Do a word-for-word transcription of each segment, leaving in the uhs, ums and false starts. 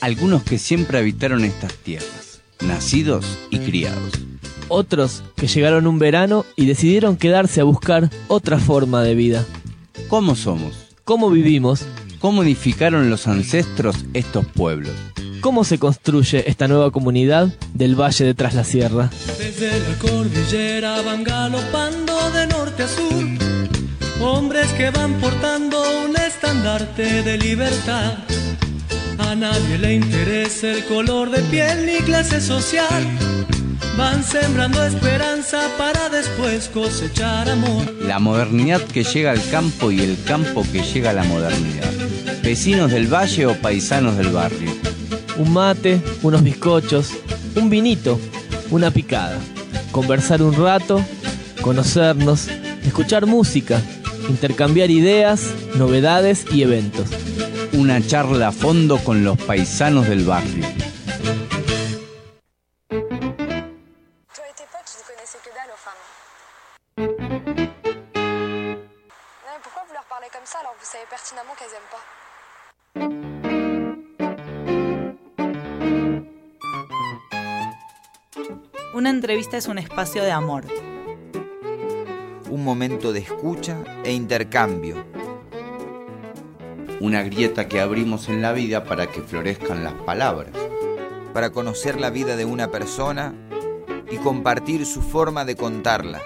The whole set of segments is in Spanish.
algunos que siempre habitaron estas tierras, nacidos y criados. Otros que llegaron un verano y decidieron quedarse a buscar otra forma de vida. ¿Cómo somos? ¿Cómo vivimos? ¿Cómo edificaron los ancestros estos pueblos? ¿Cómo se construye esta nueva comunidad del Valle de Tras la Sierra? Desde la cordillera van galopando de norte a sur, hombres que van portando un estandarte de libertad. A nadie le interesa el color de piel ni clase social. Van sembrando esperanza para después cosechar amor. La modernidad que llega al campo y el campo que llega a la modernidad. Vecinos del valle o paisanos del barrio. Un mate, unos bizcochos, un vinito, una picada. Conversar un rato, conocernos, escuchar música, intercambiar ideas, novedades y eventos. Una charla a fondo con los paisanos del barrio. Una entrevista es un espacio de amor. Un momento de escucha e intercambio. Una grieta que abrimos en la vida para que florezcan las palabras. Para conocer la vida de una persona y compartir su forma de contarla.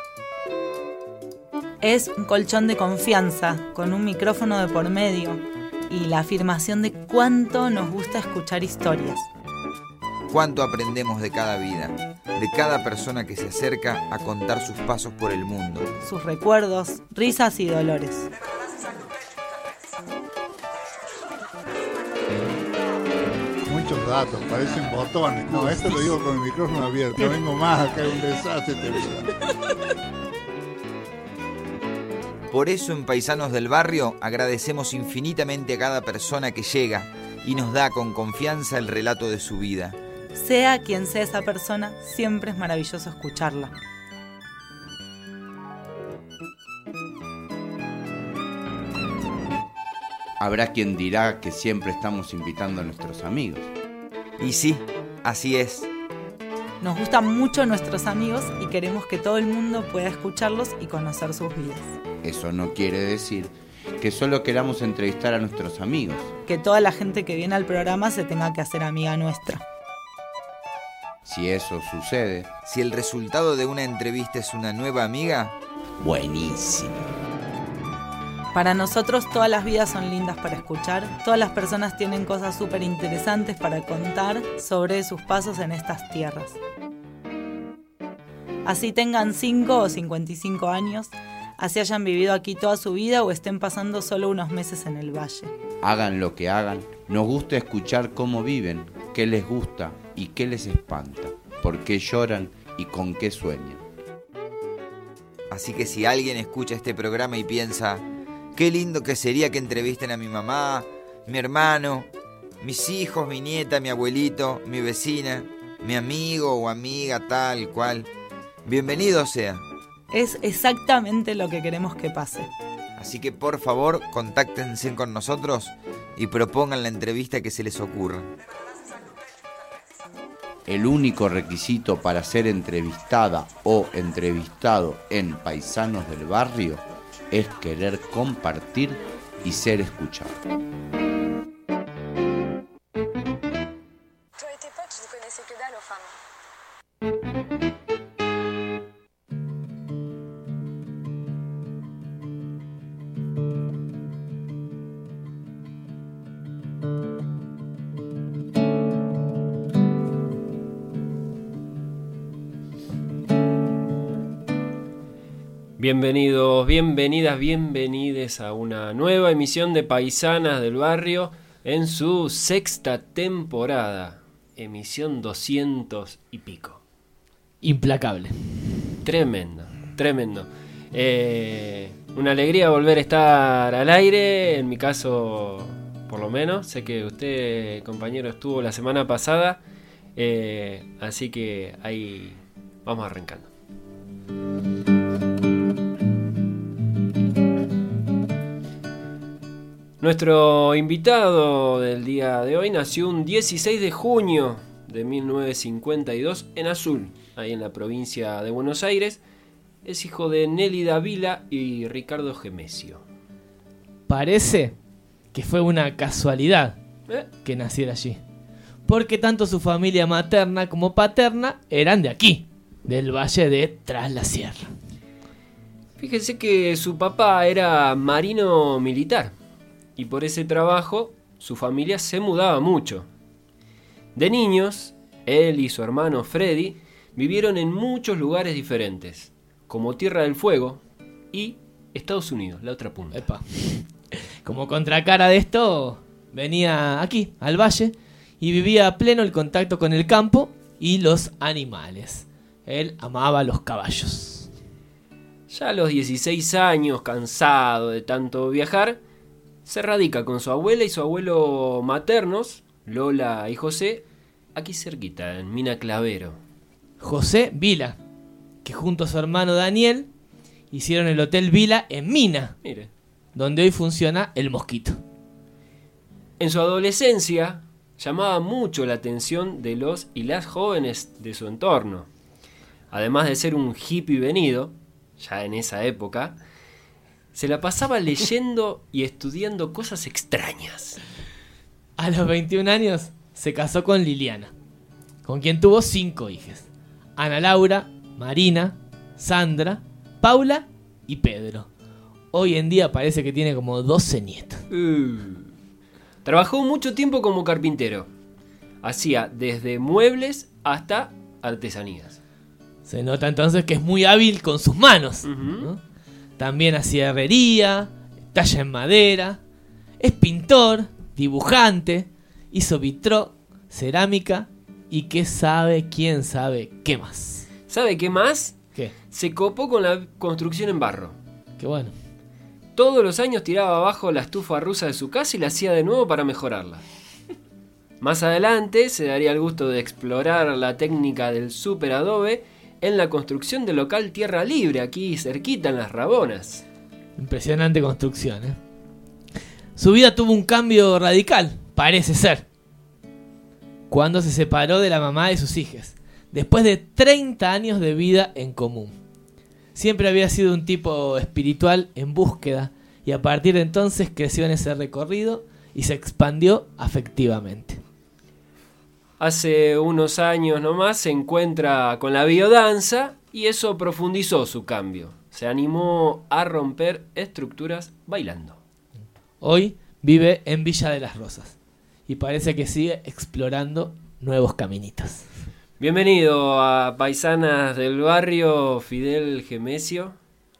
Es un colchón de confianza, con un micrófono de por medio y la afirmación de cuánto nos gusta escuchar historias. Cuánto aprendemos de cada vida, de cada persona que se acerca a contar sus pasos por el mundo. Sus recuerdos, risas y dolores. Muchos datos, parecen botones. No, esto lo digo con el micrófono abierto. No vengo más acá, es un desastre te vida. Por eso en Paisanos del Barrio agradecemos infinitamente a cada persona que llega y nos da con confianza el relato de su vida. Sea quien sea esa persona, siempre es maravilloso escucharla. Habrá quien dirá que siempre estamos invitando a nuestros amigos. Y sí, así es. Nos gustan mucho nuestros amigos y queremos que todo el mundo pueda escucharlos y conocer sus vidas. Eso no quiere decir que solo queramos entrevistar a nuestros amigos. Que toda la gente que viene al programa se tenga que hacer amiga nuestra. Si eso sucede, si el resultado de una entrevista es una nueva amiga, buenísimo. Para nosotros todas las vidas son lindas para escuchar, todas las personas tienen cosas súper interesantes para contar sobre sus pasos en estas tierras. Así tengan cinco o cincuenta y cinco años, así hayan vivido aquí toda su vida o estén pasando solo unos meses en el valle. Hagan lo que hagan, nos gusta escuchar cómo viven, qué les gusta y qué les espanta, por qué lloran y con qué sueñan. Así que si alguien escucha este programa y piensa, qué lindo que sería que entrevisten a mi mamá, mi hermano, mis hijos, mi nieta, mi abuelito, mi vecina, mi amigo o amiga tal cual, bienvenido sea. Es exactamente lo que queremos que pase. Así que por favor, contáctense con nosotros y propongan la entrevista que se les ocurra. El único requisito para ser entrevistada o entrevistado en Paisanos del Barrio es querer compartir y ser escuchado. Bienvenidos, bienvenidas, bienvenides a una nueva emisión de Paisanas del Barrio en su sexta temporada, emisión doscientos y pico. Implacable. Tremendo, tremendo. Eh, una alegría volver a estar al aire, en mi caso por lo menos. Sé que usted, compañero, estuvo la semana pasada, eh, así que ahí vamos arrancando. Nuestro invitado del día de hoy nació un dieciséis de junio de mil novecientos cincuenta y dos en Azul, ahí en la provincia de Buenos Aires. Es hijo de Nélida Vila y Ricardo Gemesio. Parece que fue una casualidad ¿Eh? que naciera allí, porque tanto su familia materna como paterna eran de aquí, del valle de Tras la Sierra. Fíjense que su papá era marino militar y por ese trabajo su familia se mudaba mucho. De niños, él y su hermano Freddy vivieron en muchos lugares diferentes, como Tierra del Fuego y Estados Unidos, la otra punta. Epa. Como contracara de esto, venía aquí, al valle, y vivía a pleno el contacto con el campo y los animales. Él amaba los caballos. Ya a los dieciséis años, cansado de tanto viajar, se radica con su abuela y su abuelo maternos, Lola y José, aquí cerquita, en Mina Clavero. José Vila, que junto a su hermano Daniel hicieron el Hotel Vila en Mina, Mire. donde hoy funciona el Mosquito. En su adolescencia llamaba mucho la atención de los y las jóvenes de su entorno. Además de ser un hippie venido, ya en esa época, se la pasaba leyendo y estudiando cosas extrañas. A los veintiún años se casó con Liliana, con quien tuvo cinco hijas: Ana Laura, Marina, Sandra, Paula y Pedro. Hoy en día parece que tiene como doce nietos. Uh. Trabajó mucho tiempo como carpintero. Hacía desde muebles hasta artesanías. Se nota entonces que es muy hábil con sus manos, Uh-huh. ¿no? También hacía herrería, talla en madera, es pintor, dibujante, hizo vitró, cerámica y qué sabe, quién sabe qué más. ¿Sabe qué más? ¿Qué? Se copó con la construcción en barro. Qué bueno. Todos los años tiraba abajo la estufa rusa de su casa y la hacía de nuevo para mejorarla. Más adelante se daría el gusto de explorar la técnica del super adobe en la construcción del local Tierra Libre, aquí cerquita en Las Rabonas. Impresionante construcción, ¿eh? Su vida tuvo un cambio radical, parece ser, cuando se separó de la mamá de sus hijas, después de treinta años de vida en común. Siempre había sido un tipo espiritual en búsqueda y a partir de entonces creció en ese recorrido y se expandió afectivamente. Hace unos años nomás se encuentra con la biodanza y eso profundizó su cambio. Se animó a romper estructuras bailando. Hoy vive en Villa de las Rosas y parece que sigue explorando nuevos caminitos. Bienvenido a Paisanas del Barrio, Fidel Gemesio.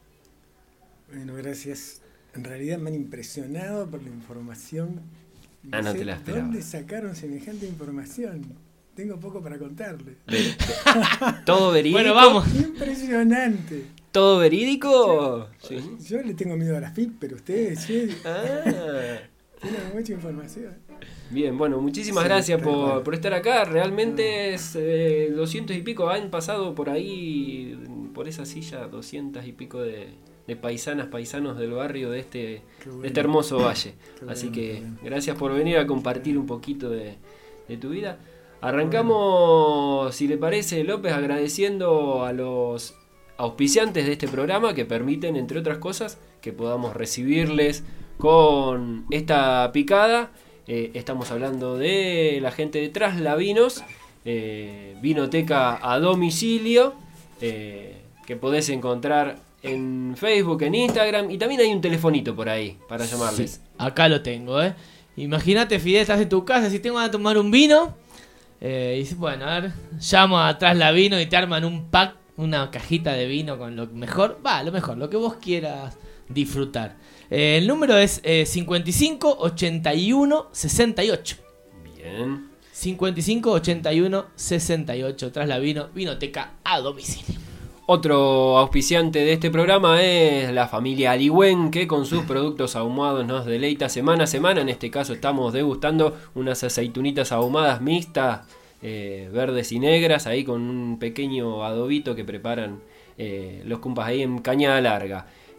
Bueno, gracias. En realidad me han impresionado por la información. Ah, no sé te la esperaba. ¿Dónde sacaron semejante información? Tengo poco para contarles. ¿Todo verídico? Bueno, vamos. Impresionante. ¿Todo verídico? Sí. Yo le tengo miedo a la F I P, pero ustedes sí, Ah. tienen mucha información. Bien, bueno, muchísimas Sí, gracias tal por, cual. por estar acá. Realmente es eh, doscientos y pico. Han pasado por ahí, por esa silla, doscientas y pico de, de paisanas, paisanos del barrio de este, Qué bueno. de este hermoso valle. Qué Así bueno, que qué bueno. gracias por venir a compartir un poquito de, de tu vida. Arrancamos, si le parece, López, agradeciendo a los auspiciantes de este programa que permiten, entre otras cosas, que podamos recibirles con esta picada. Eh, estamos hablando de la gente de Trasla Vinos, eh, vinoteca a domicilio, eh, que podés encontrar en Facebook, en Instagram, y también hay un telefonito por ahí para llamarles. Sí, acá lo tengo, ¿eh? Imagínate, Fidel, estás en tu casa, si tengo a tomar un vino, eh, y dices, bueno, a ver, llamo atrás la vino y te arman un pack, una cajita de vino con lo mejor, va, lo mejor, lo que vos quieras disfrutar. Eh, el número es eh, cincuenta y cinco ochenta y uno sesenta y ocho. Bien. cincuenta y cinco ochenta y uno sesenta y ocho, Tras la Vino, vinoteca a domicilio. Otro auspiciante de este programa es la familia Aligüen, que con sus productos ahumados nos deleita semana a semana. En este caso estamos degustando unas aceitunitas ahumadas mixtas, eh, verdes y negras, ahí con un pequeño adobito que preparan eh, los compas ahí en Cañada Larga.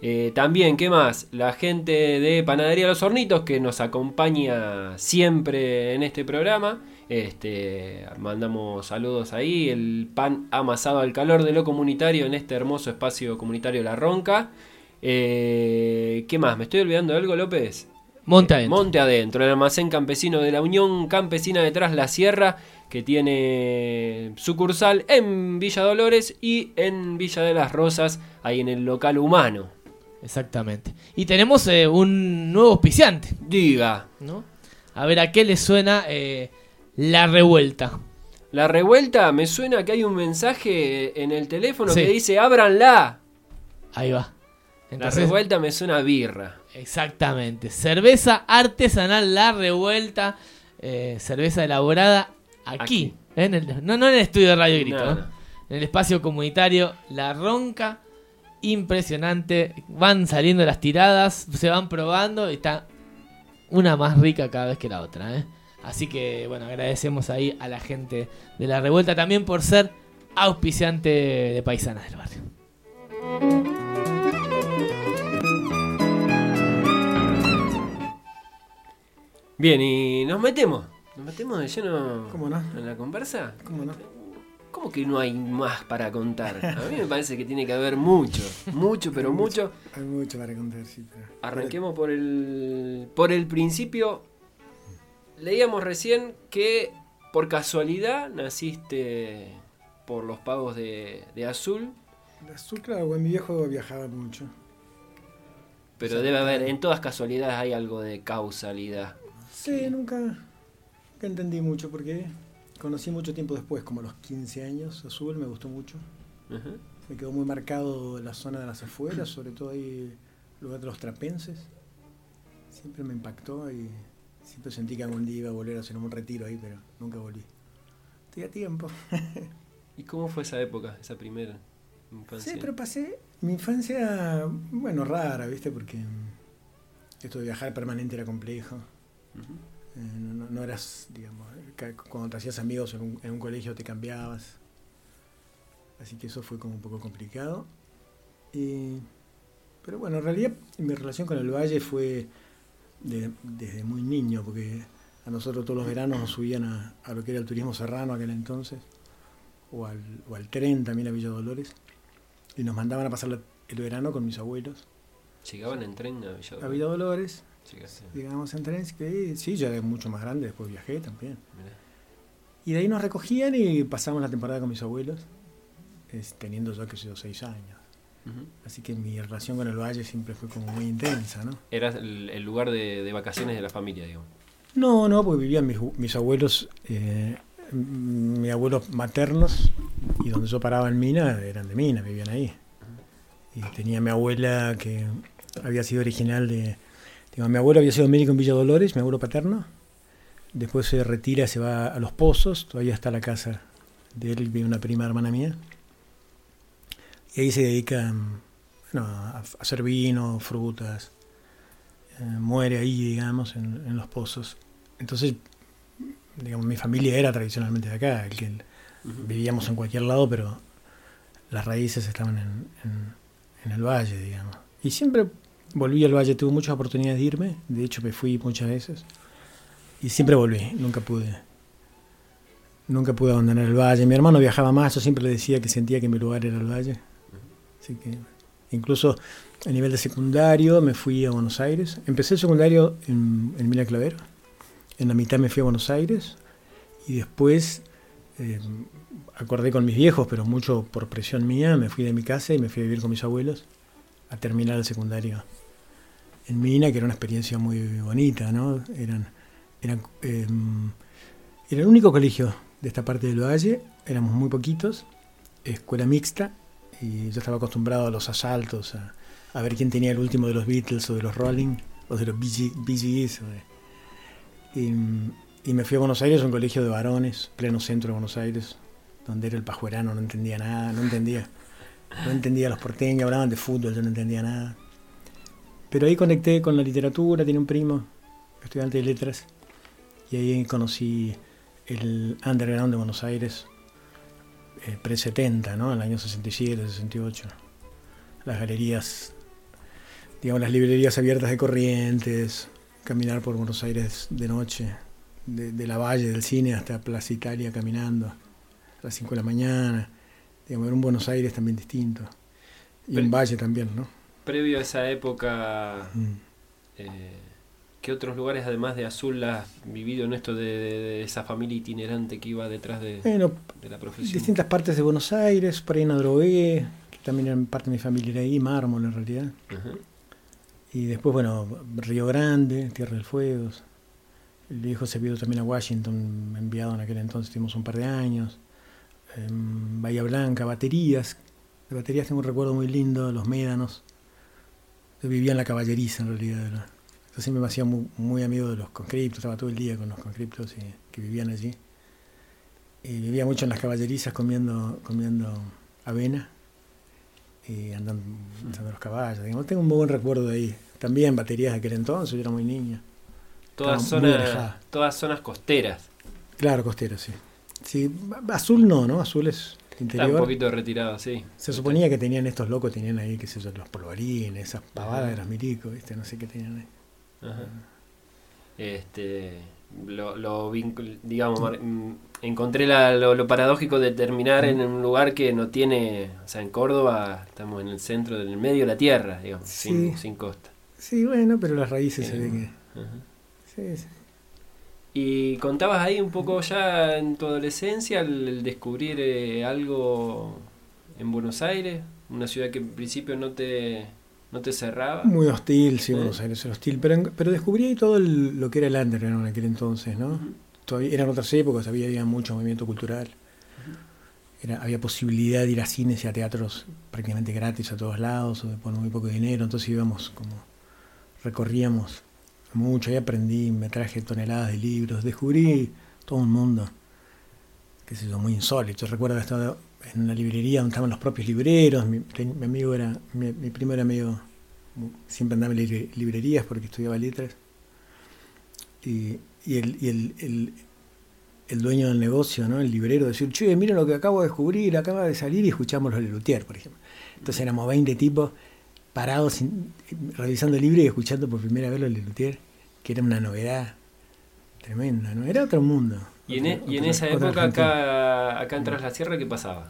Eh, también, ¿qué más? La gente de Panadería Los Hornitos, que nos acompaña siempre en este programa. Este, mandamos saludos ahí. El pan amasado al calor de lo comunitario en este hermoso espacio comunitario La Ronca. Eh, ¿Qué más? ¿Me estoy olvidando de algo, López? Monte adentro. Monte adentro, el almacén campesino de la Unión Campesina de Tras la Sierra, que tiene sucursal en Villa Dolores y en Villa de las Rosas, ahí en el local humano. Exactamente. Y tenemos eh, un nuevo auspiciante. Diga. ¿No? A ver, ¿a qué le suena eh, La Revuelta? La Revuelta, me suena que hay un mensaje en el teléfono Sí. que dice ¡ábranla! Ahí va. Entonces, La Revuelta me suena a birra. exactamente. Cerveza artesanal La Revuelta. Eh, cerveza elaborada aquí. Aquí. En el, no, no en el estudio de Radio Grito. No, ¿eh? no. En el espacio comunitario La Ronca. Impresionante. Van saliendo las tiradas. Se van probando. Y está una más rica cada vez que la otra. ¿eh? Así que, bueno, agradecemos ahí a la gente de La Revuelta también por ser auspiciante de Paisanas del Barrio. Bien, y nos metemos. ¿Nos metemos de lleno ¿Cómo no? en la conversa? ¿Cómo no? ¿Cómo que no hay más para contar? A mí me parece que tiene que haber mucho. Mucho, pero Hay mucho. Hay mucho para contar, sí. Pero... Arranquemos por el, por el principio. Leíamos recién que por casualidad naciste por los pagos de, de Azul, El azul, claro, bueno, mi viejo viajaba mucho. pero Sí. debe haber, en todas casualidades hay algo de causalidad. Sí, nunca, nunca entendí mucho porque conocí mucho tiempo después, como a los quince años, Azul, me gustó mucho. Ujú. Me quedó muy marcado la zona de las afueras, sobre todo ahí el lugar de los trapenses. Siempre me impactó y siempre sentí que algún día iba a volver a hacer un retiro ahí, pero nunca volví. Estoy a tiempo. ¿Y cómo fue esa época, esa primera infancia? Sí, pero pasé mi infancia, bueno, rara, ¿viste? Porque mm, esto de viajar permanente era complejo. Ujú. Eh, no, no- no eras, digamos, ca- cuando te hacías amigos en un, en un colegio te cambiabas. Así que eso fue como un poco complicado. Y, pero bueno, en realidad mi relación con el valle fue de- desde muy niño, porque a nosotros todos los veranos nos subían a, a lo que era el turismo serrano aquel entonces, o al, o al tren también a Villa Dolores, y nos mandaban a pasar la- el verano con mis abuelos ¿Llegaban en tren a Villa a Villa Dolores. Llegaste. Llegamos en tren, que sí, ya era mucho más grande, después viajé también. Mirá. Y de ahí nos recogían y pasamos la temporada con mis abuelos, es, teniendo yo que sé yo seis años. Ujú. Así que mi relación con el valle siempre fue como muy intensa, ¿no? Era el, el lugar de, de vacaciones de la familia, digamos. No, no, porque vivían mis, mis abuelos, eh, m- mis abuelos maternos, y donde yo paraba en Mina, eran de Mina, vivían ahí. Y tenía mi abuela que había sido original de... Digo, mi abuelo había sido médico en Villa Dolores, mi abuelo paterno. Después se retira, se va a Los Pozos, todavía está la casa de él, vive una prima hermana mía. Y ahí se dedica mm, bueno, a, a hacer vino, frutas. Eh, muere ahí, digamos, en, en Los Pozos. Entonces, digamos, mi familia era tradicionalmente de acá, el que el- Ujú. vivíamos en cualquier lado, pero las raíces estaban en, en- en el valle, digamos. Y siempre volví al valle, tuve muchas oportunidades de irme, de hecho me fui muchas veces, y siempre volví, nunca pude. Nunca pude abandonar el valle. Mi hermano viajaba más, yo siempre le decía que sentía que mi lugar era el valle. Así que, incluso a nivel de secundario, me fui a Buenos Aires. Empecé el secundario en, en Mina Clavero. En la mitad me fui a Buenos Aires. Y después, eh, acordé con mis viejos, pero mucho por presión mía, me fui de mi casa y me fui a vivir con mis abuelos a terminar el secundario en Mina, que era una experiencia muy bonita, ¿no? Eran, eran, eh, era el único colegio de esta parte del valle, éramos muy poquitos, escuela mixta, y yo estaba acostumbrado a los asaltos, a, a ver quién tenía el último de los Beatles o de los Rolling, o de los Bee Gee- Bee Gees. o de- Y, y me fui a Buenos Aires, un colegio de varones, pleno centro de Buenos Aires, donde era el pajuerano, no entendía nada, no entendía, no entendía a los porteños, hablaban de fútbol, yo no entendía nada. Pero ahí conecté con la literatura, tenía un primo, estudiante de letras, y ahí conocí el underground de Buenos Aires, eh, pre setenta, ¿no? En el año sesenta y siete, sesenta y ocho. Las galerías digamos, las librerías abiertas de Corrientes, caminar por Buenos Aires de noche, de, de la Valle del Cine hasta Plaza Italia caminando a las cinco de la mañana, digamos, era un Buenos Aires también distinto, y Pre- un Valle también, ¿no? Previo a esa época, Mm. eh, ¿qué otros lugares además de Azul has vivido en esto de, de, de esa familia itinerante que iba detrás de, Bueno, de la profesión? distintas partes de Buenos Aires, por ahí en Adrogué, que también era parte de mi familia era ahí, Mármol en realidad. Ajá. Y después, bueno, Río Grande, Tierra del Fuego. El viejo se vio también a Washington, enviado en aquel entonces, tuvimos un par de años. Eh, Bahía Blanca, baterías. De baterías tengo un recuerdo muy lindo, los médanos. Yo vivía en la Caballeriza en realidad. ¿no? Yo siempre me hacía muy, muy amigo de los conscriptos, estaba todo el día con los conscriptos y, que vivían allí. Y vivía mucho en las caballerizas comiendo, comiendo avena y andando, andando los caballos. Digamos, tengo un muy buen recuerdo de ahí. También baterías de aquel entonces, yo era muy niña. Todas Estaba muy zonas, alejada. todas zonas costeras. Claro, costero, sí. Sí, Azul no, ¿no? Azul es Está interior. un poquito retirado, sí. Se suponía que tenían estos locos, tenían ahí, qué sé yo, los polvorines, esas pavadas de los milicos, ¿viste? No sé qué tenían ahí. Ajá. Este, lo, lo vincul- digamos, mar- mm, encontré la- lo, lo paradójico de terminar en un lugar que no tiene, o sea, en Córdoba estamos en el centro, en el medio de la tierra, digamos, Sí. sin, sin costa. Sí, bueno, pero las raíces se Eh, ven que... Ajá. Sí, sí. Y contabas ahí un poco ya en tu adolescencia el, el descubrir eh, algo en Buenos Aires, una ciudad que en principio no te, no te cerraba. Muy hostil, sí, ¿Eh? Buenos Aires era hostil, pero, en- pero descubrí ahí todo el- lo que era el underground en aquel entonces, ¿no? Ujú. Todavía eran otras épocas, había, había mucho movimiento cultural. Era, había posibilidad de ir a cines y a teatros prácticamente gratis a todos lados, o de poner muy poco dinero, entonces íbamos como, recorríamos mucho, ahí aprendí, me traje toneladas de libros, descubrí todo un mundo, qué sé yo, muy insólito. Recuerdo que estaba en una librería donde estaban los propios libreros, mi, mi amigo era, mi, mi primo era medio, siempre andaba en libre- librerías porque estudiaba letras, y, y, el, y el, el, el dueño del negocio, ¿no? El librero, decir, che, miren lo que acabo de descubrir, acaba de salir, y escuchamos los Lelutier, por ejemplo. Entonces éramos veinte tipos parados sin- revisando el libro y escuchando por primera vez los Lelutier, que era una novedad tremenda, ¿no? Era otro mundo. Y en, e- otra- y en otra- esa otra época Argentina. acá, acá en Tras la Sierra, ¿qué pasaba?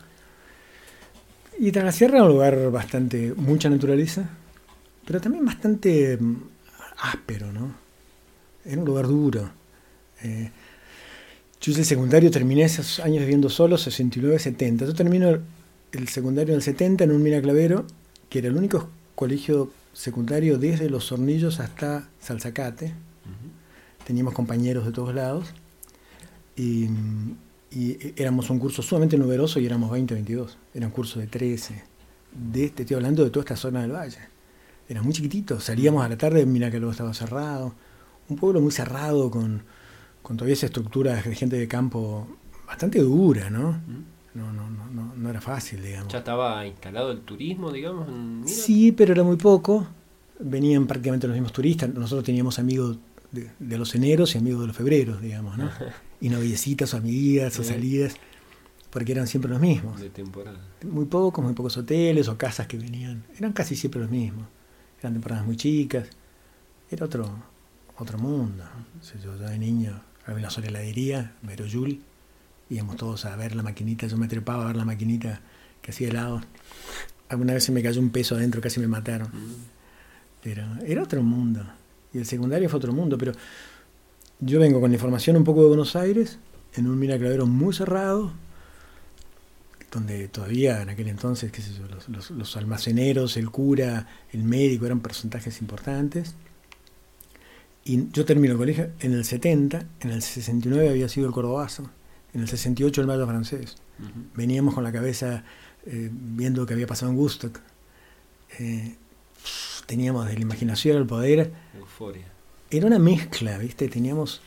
Y Tras la Sierra era un lugar bastante, mucha naturaleza, pero también bastante mm, áspero, ¿no? Era un lugar duro. Eh, yo hice el secundario, terminé esos años viviendo solo, sesenta y nueve, setenta. Yo termino el secundario en el setenta en un Miraclavero, que era el único colegio secundario desde Los Hornillos hasta Salzacate. Teníamos compañeros de todos lados. Y, y éramos un curso sumamente numeroso y éramos veinte, veintidós. Era un curso de trece. De, te estoy hablando de toda esta zona del valle. Era muy chiquitito. Salíamos a la tarde, mira que luego estaba cerrado. Un pueblo muy cerrado, con, con todavía esa estructura de gente de campo bastante dura, ¿no? No, no, no, no, no era fácil, digamos. ¿Ya estaba instalado el turismo, digamos? En Mira? Sí, pero era muy poco. Venían prácticamente los mismos turistas. Nosotros teníamos amigos de, de los eneros y amigos de los febreros, digamos, ¿no? Y noviecitas o amigas o Sí. salidas, porque eran siempre los mismos. De temporada. Muy pocos, muy pocos hoteles o casas que venían. Eran casi siempre los mismos. Eran temporadas muy chicas. Era otro otro mundo. O sea, yo, yo de niño, había una sola heladería, Meroyul, íbamos todos a ver la maquinita. Yo me trepaba a ver la maquinita que hacía helado. Alguna vez se me cayó un peso adentro, casi me mataron. Pero era otro mundo. Y el secundario fue otro mundo. Pero yo vengo con la información un poco de Buenos Aires, en un Miraclavero muy cerrado, donde todavía en aquel entonces, qué sé yo, los, los, los almaceneros, el cura, el médico eran personajes importantes. Y yo termino el colegio en el setenta, en el sesenta y nueve había sido el Cordobazo, en el sesenta y ocho el Mayo francés. Uh-huh. Veníamos con la cabeza eh, viendo lo que había pasado en Woodstock. Eh, teníamos de la imaginación al poder. Euforia. Era una mezcla, ¿viste? Teníamos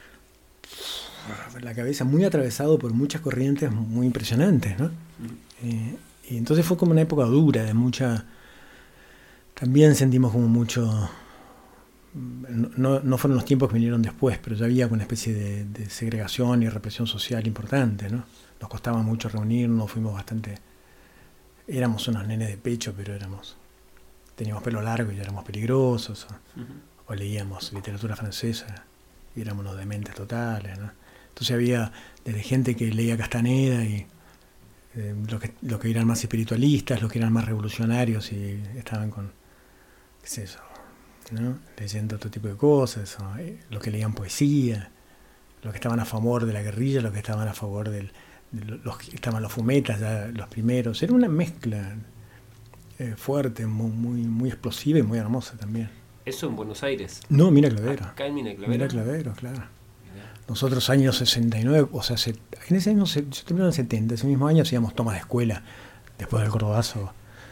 la cabeza muy atravesado por muchas corrientes muy impresionantes, ¿no? Uh-huh. Eh, y entonces fue como una época dura, de mucha... También sentimos como mucho... No, no fueron los tiempos que vinieron después, pero ya había una especie de, de segregación y represión social importante, ¿no? Nos costaba mucho reunirnos, fuimos bastante... Éramos unos nenes de pecho, pero éramos teníamos pelo largo y éramos peligrosos, o, uh-huh. o leíamos literatura francesa y éramos unos dementes totales, ¿no? Entonces había desde gente que leía Castaneda y eh, los que, lo que eran más espiritualistas, los que eran más revolucionarios y estaban con, qué es eso, ¿no? Leyendo otro tipo de cosas, o, eh, los que leían poesía, los que estaban a favor de la guerrilla, los que estaban a favor del, de los que estaban los fumetas, ya los primeros. Era una mezcla eh, fuerte, muy, muy, muy explosiva y muy hermosa también. ¿Eso en Buenos Aires? No, Mina Clavero. Acá en Mina Clavero. Mina Clavero, claro. Nosotros años sesenta y nueve, o sea, se, en ese año, yo terminé en el setenta, ese mismo año hacíamos tomas de escuela, después del Cordobazo,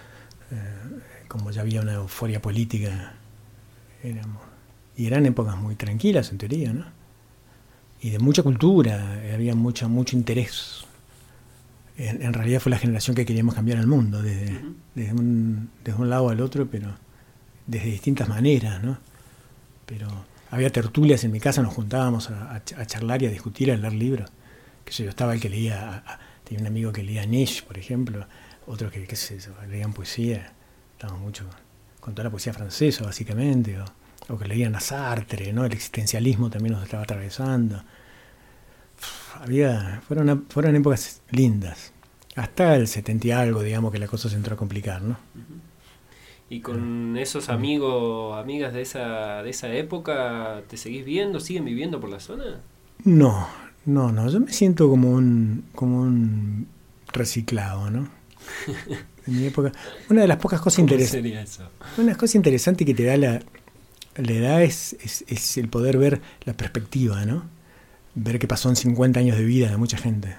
eh, como ya había una euforia política, éramos, y eran épocas muy tranquilas en teoría, ¿no? Y de mucha cultura, había mucho, mucho interés. En, en realidad fue la generación que queríamos cambiar el mundo, desde, uh-huh. desde, un, desde un lado al otro, pero desde distintas maneras, ¿no? Pero había tertulias en mi casa, nos juntábamos a, a, a charlar y a discutir, a leer libros. Que yo estaba el que leía, a, a, tenía un amigo que leía Nietzsche, por ejemplo, otros que, qué sé yo, leían poesía, estábamos mucho con, con toda la poesía francesa, básicamente, o, o que leían a Sartre, ¿no? El existencialismo también nos estaba atravesando. Uf, había, fueron, fueron épocas lindas, hasta el setenta y algo, digamos, que la cosa se entró a complicar, ¿no? Uh-huh. ¿Y con esos amigos, amigas de esa de esa época, te seguís viendo? ¿Siguen viviendo por la zona? No, no, no. Yo me siento como un como un reciclado, ¿no? En mi época. Una de las pocas cosas interesantes. ¿Cómo sería eso? Una de las cosas interesantes que te da la, la edad es, es, es el poder ver la perspectiva, ¿no? Ver que pasó en cincuenta años de vida de mucha gente.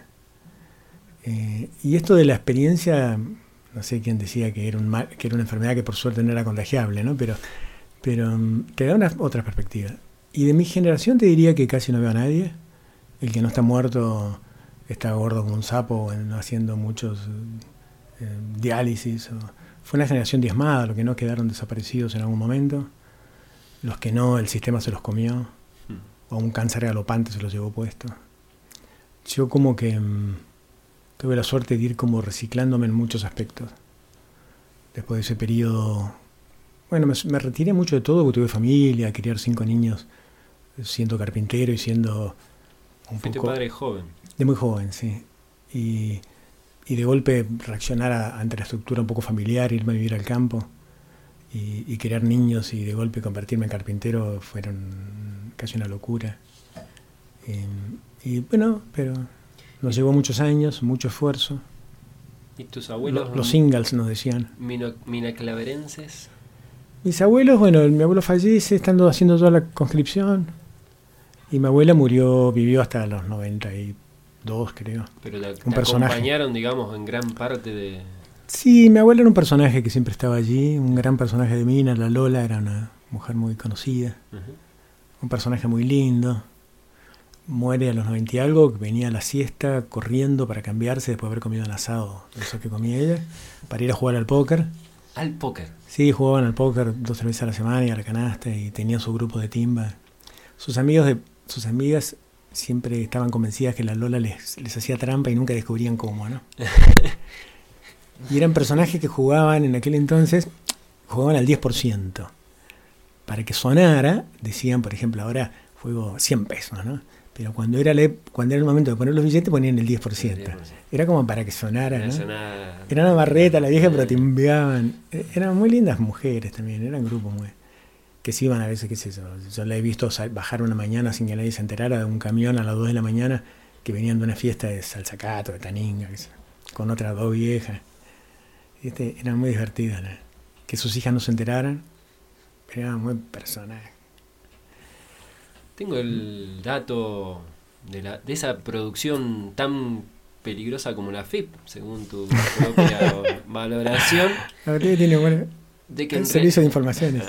Eh, y esto de la experiencia... No sé quién decía que era un mal, que era una enfermedad que por suerte no era contagiable, ¿no? Pero, pero um, te da una otra perspectiva. Y de mi generación te diría que casi no veo a nadie. El que no está muerto está gordo como un sapo, bueno, haciendo muchos eh, diálisis. O, fue una generación diezmada, los que no quedaron desaparecidos en algún momento. Los que no, el sistema se los comió. Hmm. O un cáncer galopante se los llevó puesto. Yo como que... Um, tuve la suerte de ir como reciclándome en muchos aspectos. Después de ese periodo, bueno, me, me retiré mucho de todo porque tuve familia, criar cinco niños, siendo carpintero y siendo un Fuiste poco... padre joven. De muy joven, sí. Y, y de golpe reaccionar a, ante la estructura un poco familiar, irme a vivir al campo y, y criar niños y de golpe convertirme en carpintero fueron casi una locura. Y, y bueno, pero... Nos llevó muchos años, mucho esfuerzo. ¿Y tus abuelos? Los, los singles nos decían. Mino, ¿Minaclaverenses? Mis abuelos, bueno, mi abuelo fallece estando haciendo toda la conscripción. Y mi abuela murió, vivió hasta los noventa y dos, creo. Pero la, un te personaje. acompañaron, digamos, en gran parte de... Sí, mi abuela era un personaje que siempre estaba allí. Un gran personaje de Mina, la Lola, era una mujer muy conocida. Uh-huh. Un personaje muy lindo. Muere a los noventa y algo, venía a la siesta corriendo para cambiarse después de haber comido un asado, eso que comía ella, para ir a jugar al póker. ¿Al póker? Sí, jugaban al póker dos tres veces a la semana y a la canasta y tenían su grupo de timba. Sus amigos de, sus amigas siempre estaban convencidas que la Lola les, les hacía trampa y nunca descubrían cómo, ¿no? Y eran personajes que jugaban en aquel entonces, jugaban al diez por ciento. Para que sonara, decían, por ejemplo, ahora juego cien pesos, ¿no? Pero cuando era, le, cuando era el momento de poner los billetes ponían el diez por ciento. El diez por ciento. Era como para que sonara, ¿no? Sonaba... Era una barreta la vieja, pero timbeaban. Eran muy lindas mujeres también, eran grupos muy... que se iban a veces, qué sé yo. Yo la he visto bajar una mañana sin que nadie se enterara de un camión a las dos de la mañana que venían de una fiesta de salsacato, de taninga, qué sé, con otras dos viejas. Este, eran muy divertidas, ¿no? Que sus hijas no se enteraran, pero eran muy personajes. Tengo el dato de, la, de esa producción tan peligrosa como la F I P, según tu propia valoración. La verdad tiene bueno, de que el servicio re... de informaciones.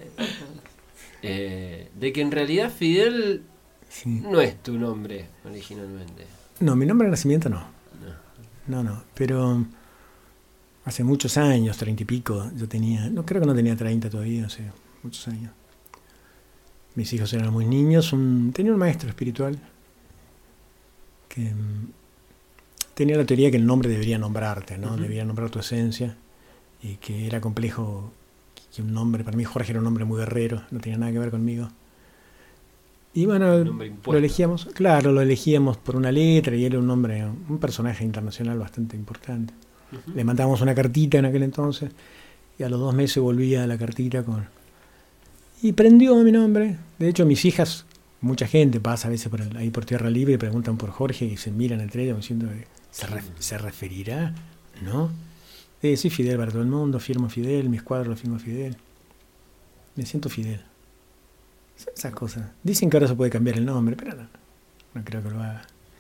Eh, de que en realidad Fidel sí. No es tu nombre originalmente. No, mi nombre de nacimiento no. No, no, no. Pero hace muchos años, treinta y pico, yo tenía, no creo que no tenía treinta todavía, hace muchos años. Mis hijos eran muy niños. Un, tenía un maestro espiritual que um, tenía la teoría que el nombre debería nombrarte, ¿no? Uh-huh. Debería nombrar tu esencia y que era complejo que un nombre, para mí Jorge era un nombre muy guerrero, no tenía nada que ver conmigo. Y bueno, lo elegíamos, claro, lo elegíamos por una letra y era un nombre, un personaje internacional bastante importante. Uh-huh. Le mandábamos una cartita en aquel entonces y a los dos meses volvía la cartita con... Y prendió mi nombre. De hecho, mis hijas, mucha gente pasa a veces por el, ahí por Tierra Libre y preguntan por Jorge y se miran entre ellos diciendo, ¿se, ref, ¿se referirá? ¿No? Eh, soy Fidel para todo el mundo, firmo Fidel, mis cuadros los firmo Fidel. Me siento Fidel. Esas cosas. Dicen que ahora se puede cambiar el nombre, pero no, no creo que lo haga.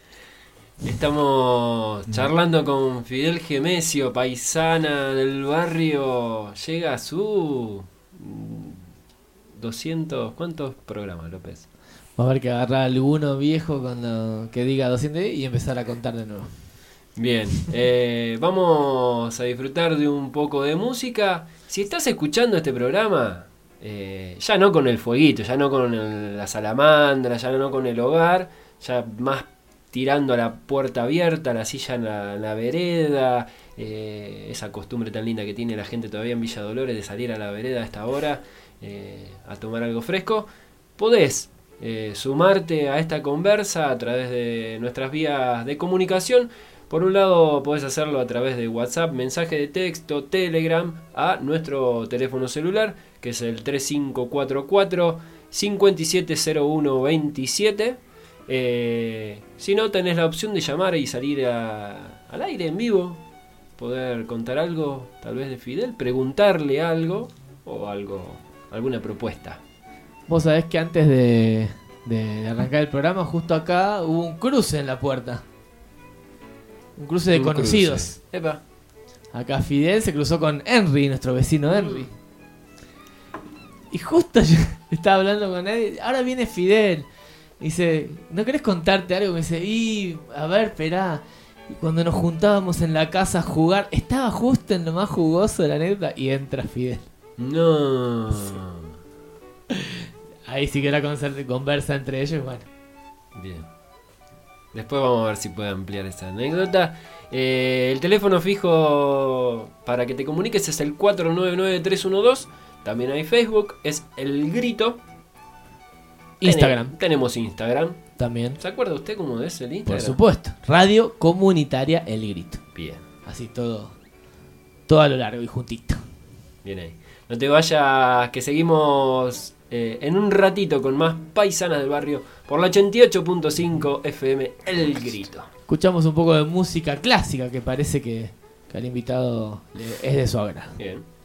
Estamos charlando con Fidel Gemesio, paisana del barrio. Llega a su doscientos... ¿Cuántos programas, López? Va a haber que agarrar alguno viejo cuando que diga doscientos y empezar a contar de nuevo. Bien, eh, vamos a disfrutar de un poco de música. Si estás escuchando este programa... Eh, ya no con el fueguito, ya no con el, la salamandra, ya no con el hogar, ya más tirando a la puerta abierta, la silla en la, en la vereda, eh, esa costumbre tan linda que tiene la gente todavía en Villa Dolores de salir a la vereda a esta hora eh, a tomar algo fresco. Podés eh, sumarte a esta conversa a través de nuestras vías de comunicación. Por un lado podés hacerlo a través de WhatsApp, mensaje de texto, Telegram, a nuestro teléfono celular, que es el tres cinco cuatro cuatro, cinco siete cero uno dos siete. Eh, si no, tenés la opción de llamar y salir a, al aire en vivo, poder contar algo, tal vez de Fidel, preguntarle algo o algo, alguna propuesta. Vos sabés que antes de, de arrancar el programa, justo acá hubo un cruce en la puerta. Un cruce de un conocidos. Cruce. Epa. Acá Fidel se cruzó con Henry, nuestro vecino Henry. Y justo yo estaba hablando con él. Ahora viene Fidel. Dice, ¿no querés contarte algo? Me dice, y a ver, esperá. Y cuando nos juntábamos en la casa a jugar, estaba justo en lo más jugoso de la anécdota y entra Fidel. No. Ahí sí que la conversa entre ellos, bueno. Bien. Después vamos a ver si puede ampliar esta anécdota. Eh, el teléfono fijo para que te comuniques es el cuatro nueve nueve tres uno dos. También hay Facebook, es El Grito. Instagram. Ten- tenemos Instagram. También. ¿Se acuerda usted cómo es el Instagram? Por supuesto. Radio Comunitaria El Grito. Bien. Así todo, todo a lo largo y juntito. Bien ahí. No te vayas, que seguimos eh, en un ratito con más Paisanas del Barrio por la ochenta y ocho punto cinco F M El Grito. Escuchamos un poco de música clásica que parece que, que al invitado le, es de su agrado. Bien.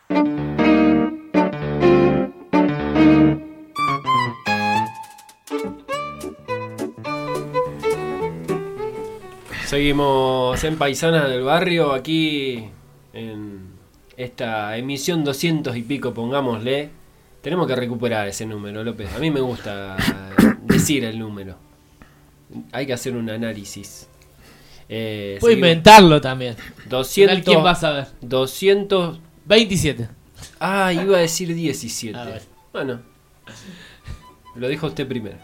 Seguimos en Paisanas del Barrio, aquí en esta emisión doscientos y pico, pongámosle. Tenemos que recuperar ese número, López. A mí me gusta decir el número. Hay que hacer un análisis. Eh, Puedo seguimos. inventarlo también. doscientos, ¿Quién va a saber? doscientos veintisiete. Ah, iba a decir diecisiete. A ver. Bueno, lo dijo usted primero.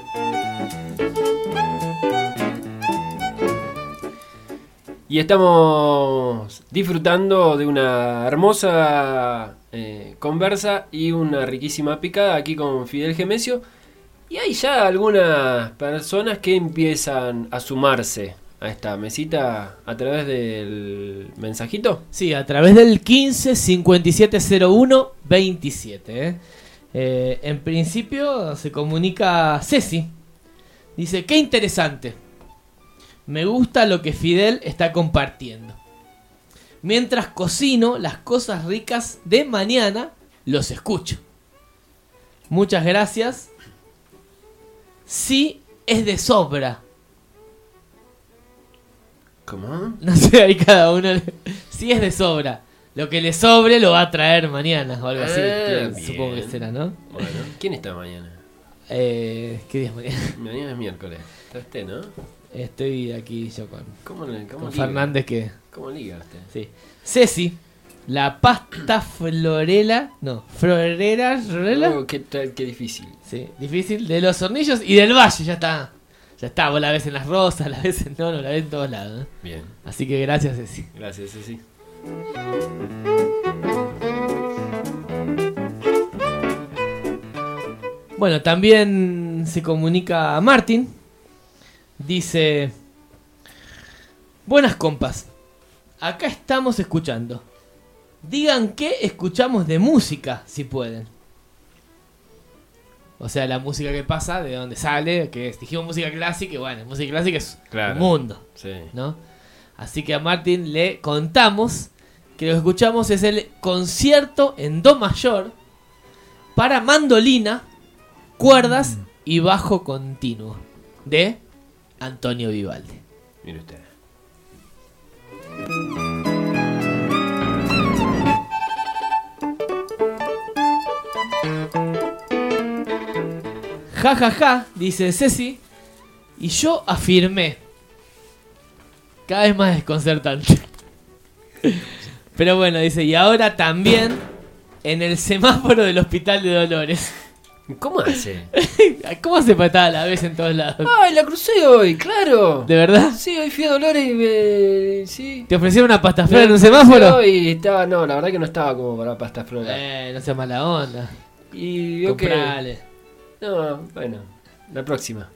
Y estamos disfrutando de una hermosa eh, conversa y una riquísima picada aquí con Fidel Gemesio. Y hay ya algunas personas que empiezan a sumarse a esta mesita a través del mensajito. Sí, a través del quince cincuenta y siete cero uno veintisiete. ¿eh? Eh, en principio se comunica Ceci. Dice, qué interesante. Me gusta lo que Fidel está compartiendo. Mientras cocino las cosas ricas de mañana, los escucho. Muchas gracias. Sí, es de sobra. ¿Cómo? No sé, ahí cada uno... le- Sí, es de sobra. Lo que le sobre lo va a traer mañana o algo así. Ah, que bien. supongo que será, ¿no? Bueno, ¿quién está mañana? Eh, ¿Qué día es mañana? Mañana es miércoles. Está usted, ¿no? Estoy aquí yo con, ¿Cómo, le- cómo con liga? Fernández que... ¿Cómo liga usted? Sí. Ceci, la pasta florela... No, florera... ¿Florela? Oh, qué, tal- qué difícil. Sí, difícil. De los hornillos y del valle, ya está. Ya está, vos la ves en las rosas, la ves en... No, no, la ves en todos lados. ¿eh? Bien, Así que gracias, Ceci. gracias, sí. Bueno, también se comunica a Martín. Dice... Buenas compas. Acá estamos escuchando. Digan qué escuchamos de música, si pueden. O sea, la música que pasa, de dónde sale, que es, dijimos música clásica, y bueno, música clásica es Claro. el mundo, Sí. ¿no? Así que a Martín le contamos que lo que escuchamos es el concierto en do mayor para mandolina, cuerdas y bajo continuo de Antonio Vivaldi. Mire usted. Ja, ja, ja, dice Ceci, y yo afirmé. Cada vez más desconcertante. Pero bueno, dice, y ahora también en el semáforo del Hospital de Dolores. ¿Cómo hace? ¿Cómo se patada a la vez en todos lados? ¡Ay, la crucé hoy! ¡Claro! ¿De verdad? Sí, hoy fui a Dolores y me... Sí. ¿Te ofrecieron una pasta flor Me en un crucé semáforo? hoy y estaba... No, la verdad que no estaba como para pasta flor. Eh, no sea mala onda. Y yo que... Comprale. No, bueno, la próxima.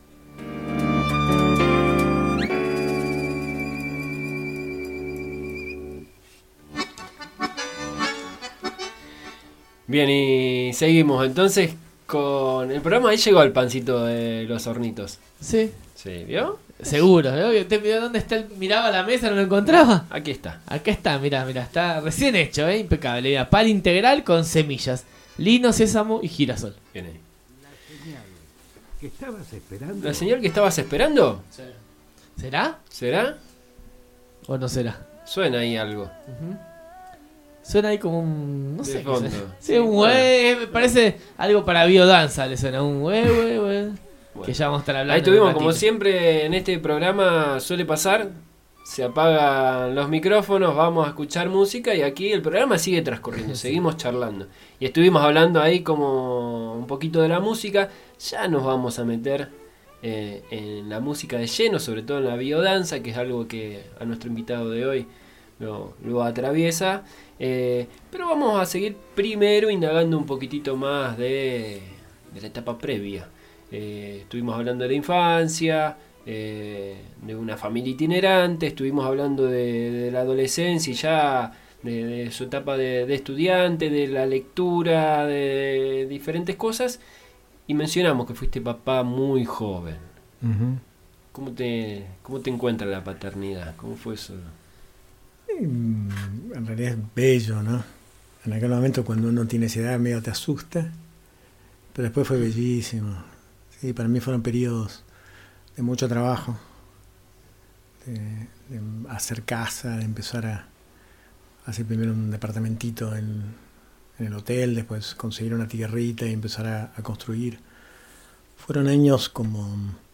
Bien, y seguimos entonces con el programa. Ahí llegó el pancito de los hornitos. Sí, Sí, ¿vio? seguro. ¿no? Usted miró dónde está el... Miraba la mesa, no lo encontraba. Aquí está. Acá está, mirá, mirá, está recién hecho, ¿eh? Impecable. Mirá, pan integral con semillas, lino, sésamo y girasol. Bien ahí. ¿Qué estabas esperando? ¿La señal que estabas esperando? ¿Será ¿Será? o no será? Suena ahí algo. Ujú. Suena ahí como un... no De sé qué fondo. suena. Sí, Sí, un bueno. hue... Parece algo para biodanza, le suena un hue, hue, hue. Bueno. Que ya vamos a estar hablando. Ahí en tuvimos, un como ratito. siempre en este programa suele pasar, se apagan los micrófonos, vamos a escuchar música y aquí el programa sigue transcurriendo, seguimos charlando. Y estuvimos hablando ahí como un poquito de la música, ya nos vamos a meter eh, en la música de lleno, sobre todo en la biodanza, que es algo que a nuestro invitado de hoy lo, lo atraviesa. Eh, pero vamos a seguir primero indagando un poquitito más de, de la etapa previa. Eh, estuvimos hablando de la infancia, eh, de una familia itinerante, estuvimos hablando de, de la adolescencia y ya de, de su etapa de, de estudiante, de la lectura, de diferentes cosas, y mencionamos que fuiste papá muy joven. Ujú. ¿Cómo te, cómo te encuentras la paternidad? ¿Cómo fue eso? Mm, En realidad es bello, ¿no? En aquel momento, cuando uno tiene esa edad, medio te asusta, pero después fue bellísimo. Sí, para mí fueron periodos de mucho trabajo, de, de hacer casa, de empezar a hacer primero un departamentito en, en el hotel, después conseguir una tierrita y empezar a, a construir. Fueron años como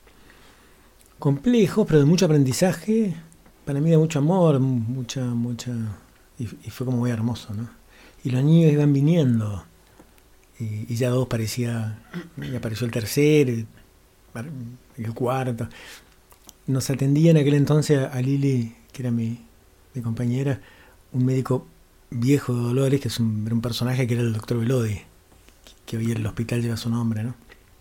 complejos, pero de mucho aprendizaje, para mí de mucho amor, mucha, mucha, y, y fue como muy hermoso, ¿no? Y los niños iban viniendo, y, y ya dos parecía, y apareció el tercero, el, el cuarto. Nos atendía en aquel entonces a Lili, que era mi, mi compañera, un médico viejo de Dolores, que es un, era un personaje que era el doctor Velodi, que hoy el hospital lleva su nombre, ¿no?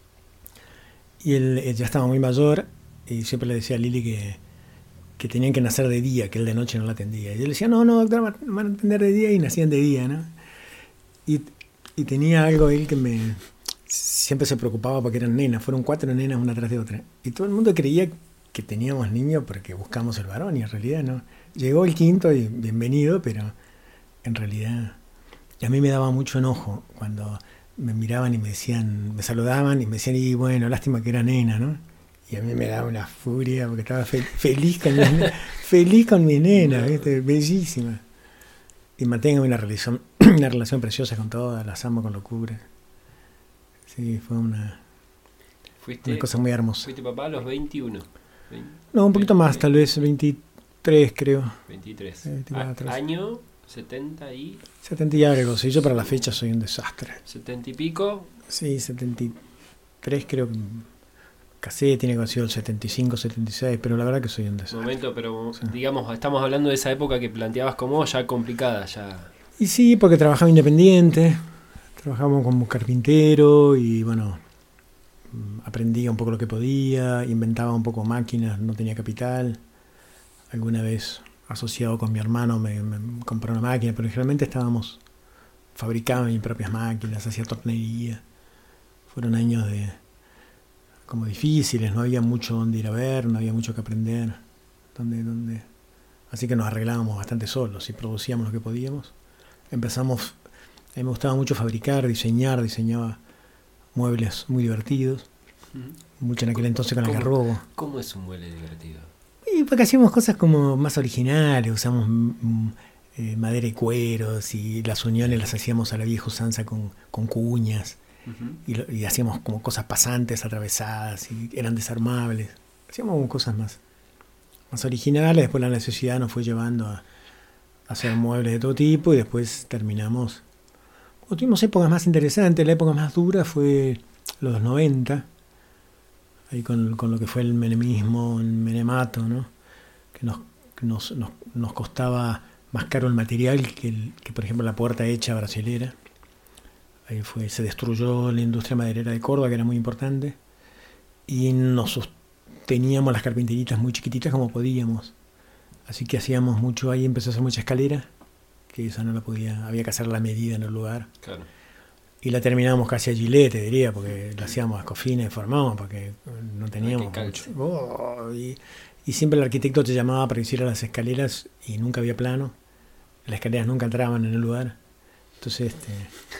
Y él, él ya estaba muy mayor, y siempre le decía a Lili que, que tenían que nacer de día, que él de noche no la atendía. Y él decía, no, no, doctor, van a atender de día, y nacían de día, ¿no? Y, y tenía algo él que me... siempre se preocupaba porque eran nenas, fueron cuatro nenas una tras de otra. Y todo el mundo creía que teníamos niños porque buscamos el varón, y en realidad no. Llegó el quinto y bienvenido, pero en realidad... Y a mí me daba mucho enojo cuando me miraban y me decían, me saludaban y me decían, y bueno, lástima que era nena, ¿no? Y a mí me daba una furia porque estaba fe- feliz con mis nenas, feliz con mis nenas, ¿viste? Bellísima. Y mantengo una relación, una relación preciosa con todas, las amo con locura. Sí, fue una, Fuiste, una cosa muy hermosa. Fuiste papá a los veintiuno. veinte, No, un poquito más, tal vez veintitrés, creo. veintitrés. veinticuatro. A, año setenta y... setenta y algo, sí, yo para la fecha soy un desastre. setenta y pico. Sí, setenta y tres creo que casé, tiene que haber sido el setenta y cinco, setenta y seis, pero la verdad que soy un desastre. Momento, pero Sí. digamos, estamos hablando de esa época que planteabas como ya complicada, ya... Y sí, porque trabajaba independiente, trabajaba como carpintero y bueno, aprendía un poco lo que podía, inventaba un poco máquinas, no tenía capital. Alguna vez asociado con mi hermano me, me compré una máquina, pero generalmente estábamos, fabricaba mis propias máquinas, hacía tornería. Fueron años de como difíciles, no había mucho donde ir a ver, no había mucho que aprender, donde, donde, así que nos arreglábamos bastante solos y producíamos lo que podíamos. Empezamos, a mí me gustaba mucho fabricar, diseñar, diseñaba muebles muy divertidos, mucho en aquel entonces con algarrobo. ¿Cómo es un mueble divertido? Y porque hacíamos cosas como más originales, usamos mm, eh, madera y cueros, y las uniones las hacíamos a la vieja usanza con, con cuñas, uh-huh. y, lo, y hacíamos como cosas pasantes, atravesadas, y eran desarmables. Hacíamos como cosas más, más originales. Después la necesidad nos fue llevando a, a hacer muebles de todo tipo, y después terminamos. Bueno, tuvimos épocas más interesantes. La época más dura fue los noventa, ahí con, con lo que fue el menemismo, el menemato, ¿no? Que nos, nos, nos, nos costaba más caro el material que, el, que, por ejemplo, la puerta hecha brasilera. Ahí fue, se destruyó la industria maderera de Córdoba, que era muy importante, y nos sosteníamos las carpinteritas muy chiquititas como podíamos. Así que hacíamos mucho, ahí empezó a hacer mucha escalera, que esa no la podía, había que hacer la medida en el lugar. Claro. Y la terminábamos casi a gilete, diría, porque la hacíamos a cofines, formábamos, porque no teníamos mucho. Oh, y, y siempre el arquitecto te llamaba para que hiciera las escaleras y nunca había plano. Las escaleras nunca entraban en el lugar. Entonces, este,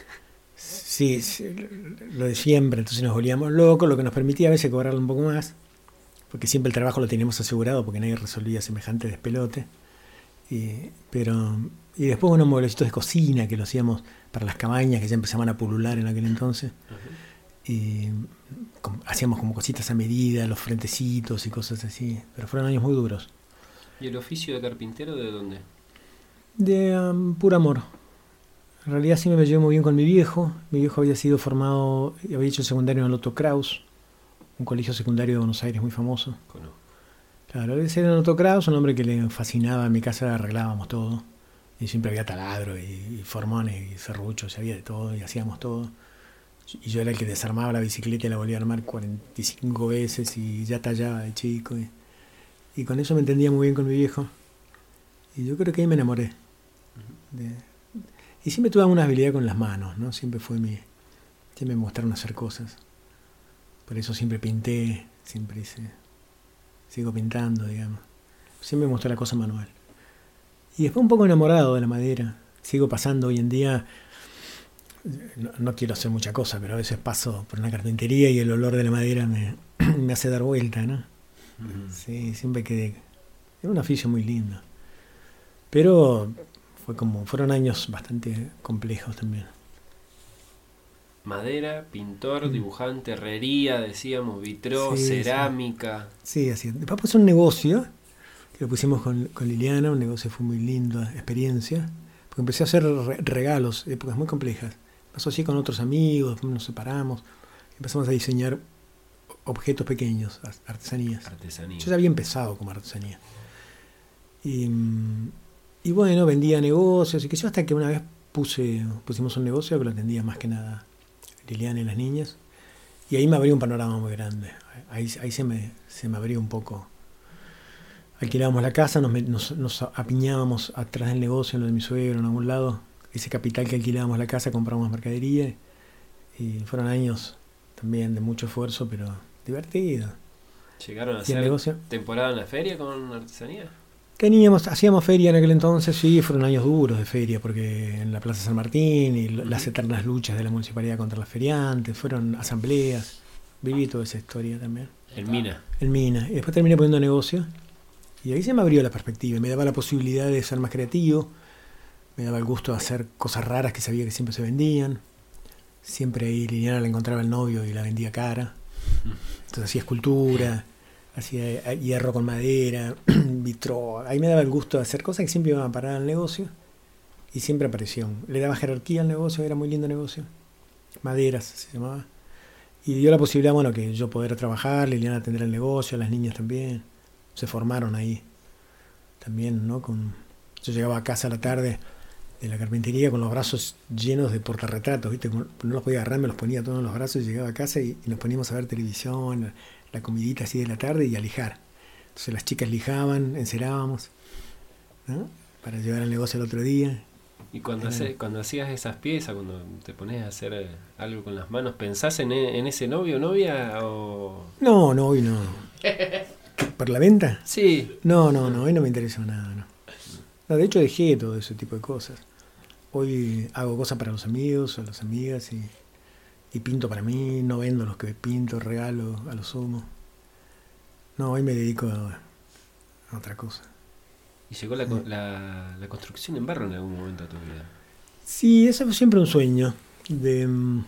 sí, sí, lo de siempre. Entonces nos volvíamos locos, lo que nos permitía a veces cobrarle un poco más, porque siempre el trabajo lo teníamos asegurado, porque nadie resolvía semejante despelote. Y, pero, y después unos mueblecitos de cocina que lo hacíamos para las cabañas que ya empezaban a pulular en aquel entonces. Uh-huh. Y com, hacíamos como cositas a medida, los frentecitos y cosas así. Pero fueron años muy duros. ¿Y el oficio de carpintero de dónde? De um, puro amor. En realidad sí me llevé muy bien con mi viejo. Mi viejo había sido formado, había hecho el secundario en el Otto Kraus, un colegio secundario de Buenos Aires muy famoso. Conozco. Claro, ese era Otto Kraus, un hombre que le fascinaba. En mi casa arreglábamos todo. Y siempre había taladro y, y formones y serruchos, y había de todo, y hacíamos todo. Y yo era el que desarmaba la bicicleta y la volvía a armar cuarenta y cinco veces, y ya tallaba de chico. Y, y con eso me entendía muy bien con mi viejo. Y yo creo que ahí me enamoré. De, y siempre tuve una habilidad con las manos, ¿no? Siempre fue mi... Siempre me mostraron hacer cosas. Por eso siempre pinté, siempre hice... Sigo pintando, digamos. Siempre me mostró la cosa manual. Y después un poco enamorado de la madera. Sigo pasando hoy en día no, no quiero hacer mucha cosa, pero a veces paso por una carpintería y el olor de la madera me, me hace dar vuelta, ¿no? Uh-huh. Sí, siempre quedé. Era un oficio muy lindo. Pero fue como, fueron años bastante complejos también. Madera, pintor, dibujante, herrería, decíamos, vitró, sí, cerámica. Sí, así. Después puso un negocio, que lo pusimos con, con Liliana, un negocio fue muy lindo, experiencia, porque empecé a hacer re- regalos, épocas muy complejas. Me asocié con otros amigos, después nos separamos, empezamos a diseñar objetos pequeños, artesanías. Artesanía. Yo ya había empezado como artesanía. Y, y bueno, vendía negocios, y que yo hasta que una vez puse pusimos un negocio que lo atendía más que nada Liliana y las niñas, y ahí me abrió un panorama muy grande. Ahí, ahí se me se me abrió un poco. Alquilábamos la casa, nos, nos, nos apiñábamos atrás del negocio, en lo de mi suegro, en algún lado. Ese capital que alquilábamos la casa, compramos mercadería, y fueron años también de mucho esfuerzo, pero divertido. ¿Llegaron a hacer negocio? ¿Temporada en la feria con artesanía? Teníamos, hacíamos feria en aquel entonces, sí, fueron años duros de feria, porque en la Plaza San Martín y uh-huh. las eternas luchas de la municipalidad contra los feriantes, fueron asambleas, viví toda esa historia también. El Mina. El Mina, y después terminé poniendo negocio, y ahí se me abrió la perspectiva, me daba la posibilidad de ser más creativo, me daba el gusto de hacer cosas raras que sabía que siempre se vendían, siempre ahí Liliana la encontraba el novio y la vendía cara, entonces hacía escultura, hacía hierro con madera, vitró. Ahí me daba el gusto de hacer cosas que siempre iban a parar al negocio y siempre apareció. Le daba jerarquía al negocio, era muy lindo negocio. Maderas se llamaba. Y dio la posibilidad, bueno, que yo poder trabajar, Liliana atender el negocio, las niñas también. Se formaron ahí también, ¿no? Con, yo llegaba a casa a la tarde de la carpintería con los brazos llenos de portarretratos, ¿viste? No los podía agarrar, me los ponía todos en los brazos y llegaba a casa y, y nos poníamos a ver televisión, la comidita así de la tarde y a lijar. Entonces las chicas lijaban, encerábamos, ¿no? Para llevar al negocio el otro día. Y cuando, hace, cuando hacías esas piezas, cuando te ponías a hacer eh, algo con las manos, ¿pensás en, en ese novio o novia? O... No, no, hoy no. ¿Por la venta? Sí. No, no, no, hoy no me interesa nada, no. No, de hecho dejé todo ese tipo de cosas. Hoy hago cosas para los amigos, a las amigas y... Y pinto para mí, no vendo los que pinto, regalo a lo sumo. No, hoy me dedico a, a otra cosa. ¿Y llegó la, la, la construcción en barro en algún momento de tu vida? Sí, ese fue siempre un sueño, de,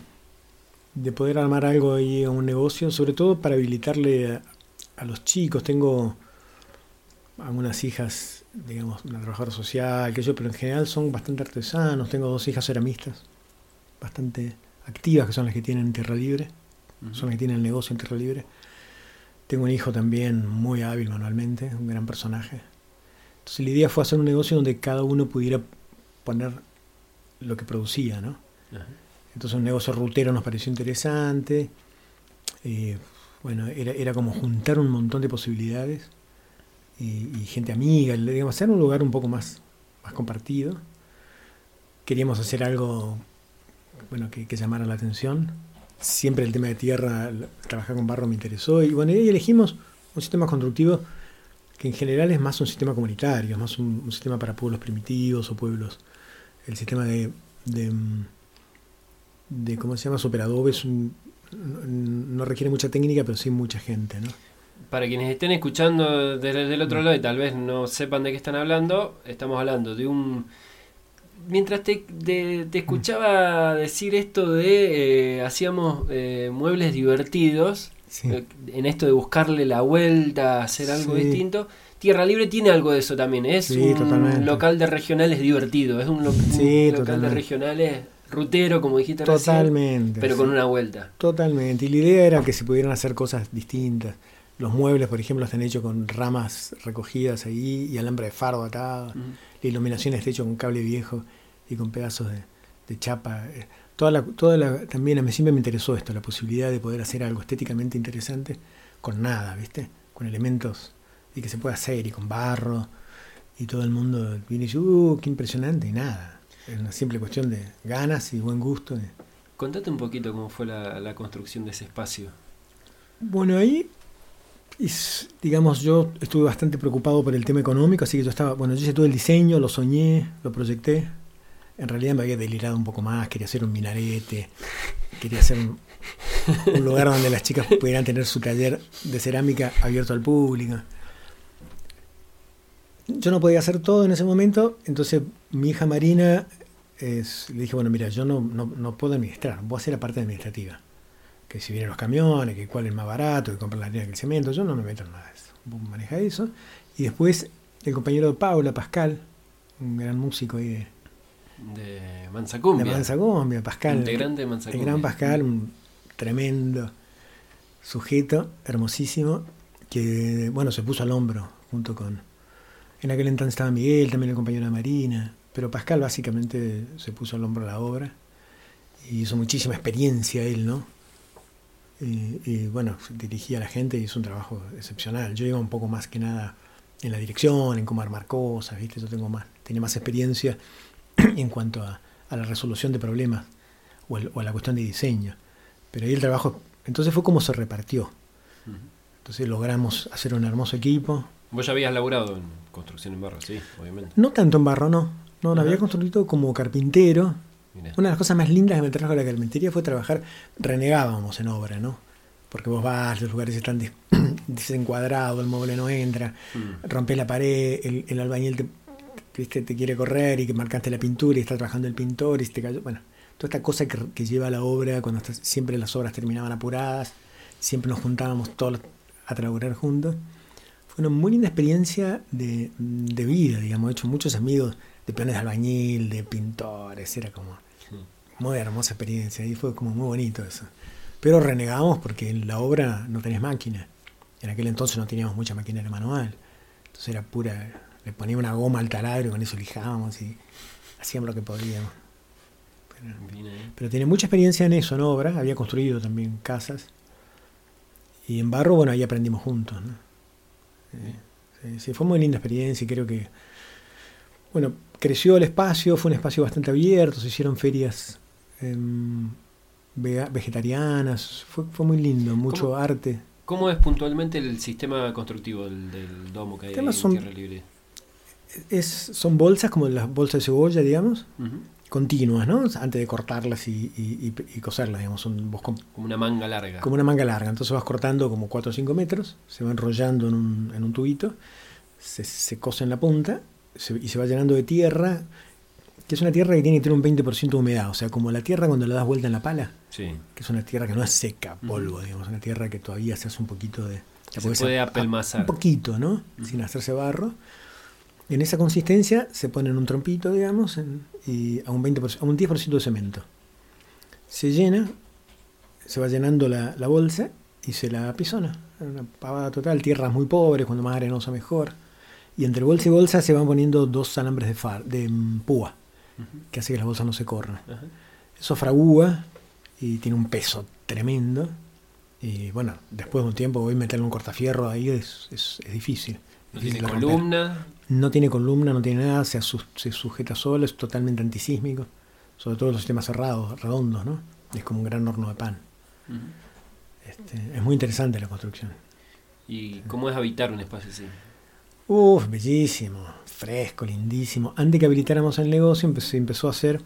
de poder armar algo ahí, un negocio, sobre todo para habilitarle a, a los chicos. Tengo algunas hijas, digamos, una trabajadora social, que yo, pero en general son bastante artesanos. Tengo dos hijas ceramistas, bastante... activas, que son las que tienen Tierra Libre, uh-huh. son las que tienen el negocio en Tierra Libre. Tengo un hijo también muy hábil manualmente, un gran personaje. Entonces la idea fue hacer un negocio donde cada uno pudiera poner lo que producía, ¿no? Uh-huh. Entonces un negocio rutero nos pareció interesante. Eh, bueno, era, era como juntar un montón de posibilidades y, y gente amiga, digamos, hacer un lugar un poco más, más compartido. Queríamos hacer algo... bueno, que, que llamara la atención. Siempre el tema de tierra, trabajar con barro me interesó. Y bueno, y elegimos un sistema constructivo que en general es más un sistema comunitario, más un, un sistema para pueblos primitivos o pueblos. El sistema de, de, de ¿cómo se llama? Superadobe es un, no, no requiere mucha técnica, pero sí mucha gente, ¿no? Para quienes estén escuchando desde el otro lado y tal vez no sepan de qué están hablando, estamos hablando de un... Mientras te, de, te escuchaba decir esto de eh, hacíamos eh, muebles divertidos, sí. eh, en esto de buscarle la vuelta, hacer algo sí. distinto, Tierra Libre tiene algo de eso también, es sí, un totalmente. Local de regionales divertido, es un, lo, sí, un local totalmente. De regionales rutero, como dijiste totalmente, recién, pero sí. con una vuelta. Totalmente, y la idea era que se pudieran hacer cosas distintas. Los muebles, por ejemplo, están hechos con ramas recogidas ahí y alambre de fardo atado. Uh-huh. La iluminación está hecha con cable viejo y con pedazos de, de chapa. Toda la, toda la, también a mí siempre me interesó esto, la posibilidad de poder hacer algo estéticamente interesante con nada, ¿viste? Con elementos y que se pueda hacer y con barro. Y todo el mundo viene y dice, ¡uh, qué impresionante! Y nada. Es una simple cuestión de ganas y buen gusto. Contate un poquito cómo fue la, la construcción de ese espacio. Bueno, ahí... Y, digamos, yo estuve bastante preocupado por el tema económico, así que yo estaba, bueno, yo hice todo el diseño, lo soñé, lo proyecté, En realidad me había delirado un poco más, quería hacer un minarete, quería hacer un, un lugar donde las chicas pudieran tener su taller de cerámica abierto al público. Yo no podía hacer todo en ese momento, entonces mi hija Marina es, le dije, bueno, mira, yo no, no, no puedo administrar, voy a hacer la parte administrativa. Que si vienen los camiones, que cuál es más barato, que comprar la harina que el cemento, yo no me meto en nada de eso. Vos maneja eso. Y después el compañero de Paula, Pascal, un gran músico ahí de, de Manzacumbia. De Manzacumbia, Pascal. Integrante de Manzacumbia. El gran Pascal, un tremendo sujeto, hermosísimo, que bueno, se puso al hombro junto con... En aquel entonces estaba Miguel, también el compañero de Marina, pero Pascal básicamente se puso al hombro a la obra y hizo muchísima experiencia él, ¿no? Y, y bueno, dirigía a la gente y hizo un trabajo excepcional. Yo iba un poco más que nada en la dirección, en cómo armar cosas, ¿viste? Yo tengo más, tenía más experiencia en cuanto a, a la resolución de problemas o, el, o a la cuestión de diseño. Pero ahí el trabajo, entonces fue como se repartió. Entonces logramos hacer un hermoso equipo. ¿Vos ya habías laburado en construcción en barro? Sí, obviamente. No tanto en barro, no. No, no había construido como carpintero. Mirá. Una de las cosas más lindas que me trajo la carpintería fue trabajar, renegábamos en obra, ¿no? Porque vos vas, los lugares están des, desencuadrados, el mueble no entra, mm. rompes la pared, el, el albañil te, te, te quiere correr y que marcaste la pintura y está trabajando el pintor y se te cayó. Bueno, toda esta cosa que, que lleva la obra, cuando está, siempre las obras terminaban apuradas, siempre nos juntábamos todos a trabajar juntos. Fue una muy linda experiencia de, de vida, digamos. He hecho muchos amigos de peones de albañil, de pintores, era como muy hermosa experiencia y fue como muy bonito eso. Pero renegamos porque en la obra no tenés máquina. En aquel entonces no teníamos mucha maquinaria manual. Entonces era pura, le ponía una goma al taladro y con eso lijábamos y hacíamos lo que podíamos. Pero, pero tiene mucha experiencia en eso, en obra. Había construido también casas. Y en barro, bueno, ahí aprendimos juntos, ¿no? Sí, sí, fue muy linda experiencia y creo que, bueno, creció el espacio, fue un espacio bastante abierto, se hicieron ferias eh, vegetarianas, fue, fue muy lindo, mucho ¿Cómo, arte. ¿Cómo es puntualmente el sistema constructivo del, del domo que hay en son, Tierra Libre? Es, son bolsas como las bolsas de cebolla, digamos, uh-huh. continuas, ¿no? Antes de cortarlas y, y, y, y coserlas, digamos, son vos como una manga larga. Como una manga larga, entonces vas cortando como cuatro o cinco metros, se va enrollando en un, en un tubito, se, se cose en la punta se, y se va llenando de tierra, que es una tierra que tiene que tener un veinte por ciento de humedad, o sea, como la tierra cuando le das vuelta en la pala, sí. que es una tierra que no es seca, polvo, uh-huh. digamos, una tierra que todavía se hace un poquito de... Se puede apelmazar. Un poquito, ¿no? Uh-huh. Sin hacerse barro. En esa consistencia se pone en un trompito, digamos, en, y a un, veinte por ciento, a un diez por ciento de cemento. Se llena, se va llenando la, la bolsa y se la apizona. Una pavada total, tierras muy pobres, cuando más arenosa mejor. Y entre bolsa y bolsa se van poniendo dos alambres de, far, de púa, uh-huh. que hace que las bolsas no se corran. Uh-huh. Eso fragúa y tiene un peso tremendo. Y bueno, después de un tiempo voy a meterle un cortafierro ahí, es, es, es difícil. ¿No tiene columna? No tiene columna, no tiene nada, se, asu- se sujeta solo, es totalmente antisísmico. Sobre todo los sistemas cerrados, redondos, ¿no? Es como un gran horno de pan. Uh-huh. Este, es muy interesante la construcción. ¿Y cómo es habitar un espacio así? Uf, bellísimo, fresco, lindísimo. Antes que habilitáramos el negocio, empezó, se empezó a hacer,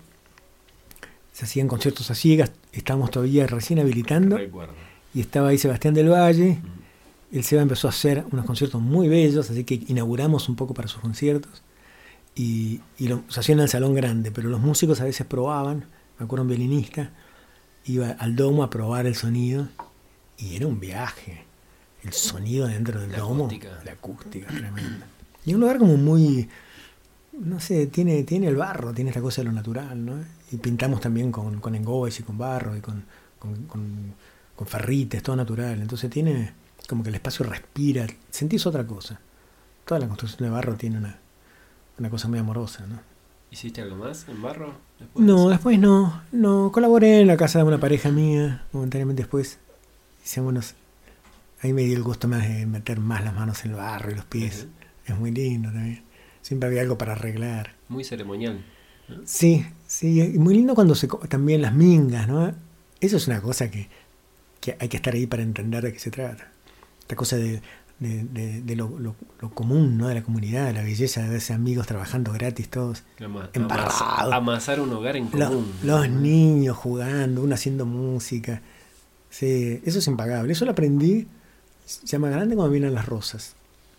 se hacían conciertos a ciegas, estábamos todavía recién habilitando. Recuerdo. Y estaba ahí Sebastián del Valle. Uh-huh. El Seba empezó a hacer unos conciertos muy bellos, así que inauguramos un poco para sus conciertos. Y, y lo, se hacían en el salón grande, pero los músicos a veces probaban. Me acuerdo un violinista, iba al domo a probar el sonido y era un viaje. El sonido dentro del la domo, acústica. la acústica tremenda. Y un lugar como muy, no sé, tiene, tiene el barro, tiene esta cosa de lo natural, ¿no? Y pintamos también con, con engobes y con barro y con, con, con, con ferrites, todo natural. Entonces tiene... como que el espacio respira, sentís otra cosa. Toda la construcción de barro tiene una, una cosa muy amorosa, ¿no? ¿Hiciste algo más en barro? Después no, de después no, no. Colaboré en la casa de una pareja mía, momentáneamente después. Hicimos unos, ahí me dio el gusto más de meter más las manos en el barro y los pies. Uh-huh. Es muy lindo también. Siempre había algo para arreglar. Muy ceremonial, ¿no? Sí, sí, y muy lindo cuando se también las mingas, ¿no? Eso es una cosa que, que hay que estar ahí para entender de qué se trata. Esta cosa de de, de, de lo, lo, lo común, ¿no? De la comunidad, de la belleza de verse amigos trabajando gratis, todos Ama- embarrados. amas- Amasar un hogar en Lo- común. los niños jugando, uno haciendo música. Sí, eso es impagable. Eso lo aprendí ya más grande cuando vienen las rosas.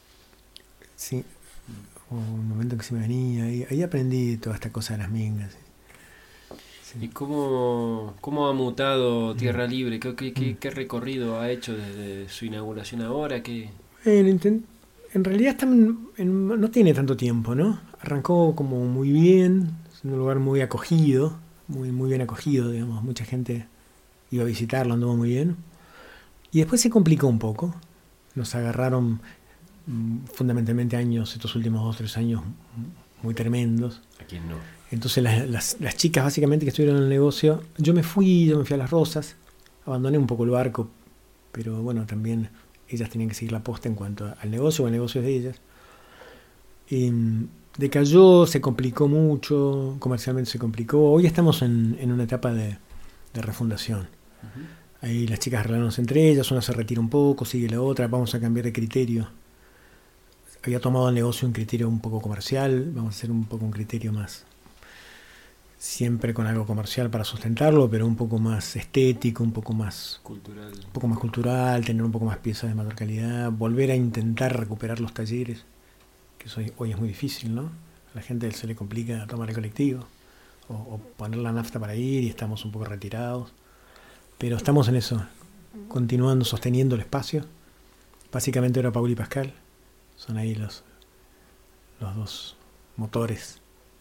Sí. O un momento que se me venía. Ahí, ahí aprendí toda esta cosa de las mingas. ¿Y cómo, cómo ha mutado Tierra Libre? ¿Qué, qué, qué, qué recorrido ha hecho desde su inauguración ahora? ¿Qué? Bueno, intent- en realidad está en- en- no tiene tanto tiempo, ¿no? Arrancó como muy bien, es un lugar muy acogido, muy, muy bien acogido, digamos. Mucha gente iba a visitarlo, anduvo muy bien. Y después se complicó un poco. Nos agarraron mm, fundamentalmente años, estos últimos dos o tres años, mm, muy tremendos. ¿A quién no? Entonces las, las, las chicas básicamente que estuvieron en el negocio, yo me fui, yo me fui a Las Rosas, abandoné un poco el barco, pero bueno, también ellas tenían que seguir la posta en cuanto a- al negocio o al negocio de ellas. Y, mm, decayó, se complicó mucho, comercialmente se complicó. Hoy estamos en, en una etapa de, de refundación. Ahí las chicas arreglándose entre ellas, una se retira un poco, sigue la otra, vamos a cambiar de criterio. Había tomado el negocio un criterio un poco comercial, vamos a hacer un poco un criterio más, siempre con algo comercial para sustentarlo, pero un poco más estético, un poco más Cultural. un poco más cultural, tener un poco más piezas de mayor calidad, volver a intentar recuperar los talleres, que eso hoy, hoy es muy difícil, ¿no? A la gente se le complica tomar el colectivo o, o poner la nafta para ir y estamos un poco retirados. Pero estamos en eso, continuando, sosteniendo el espacio. Básicamente ahora Paul y Pascal son ahí los, los dos motores.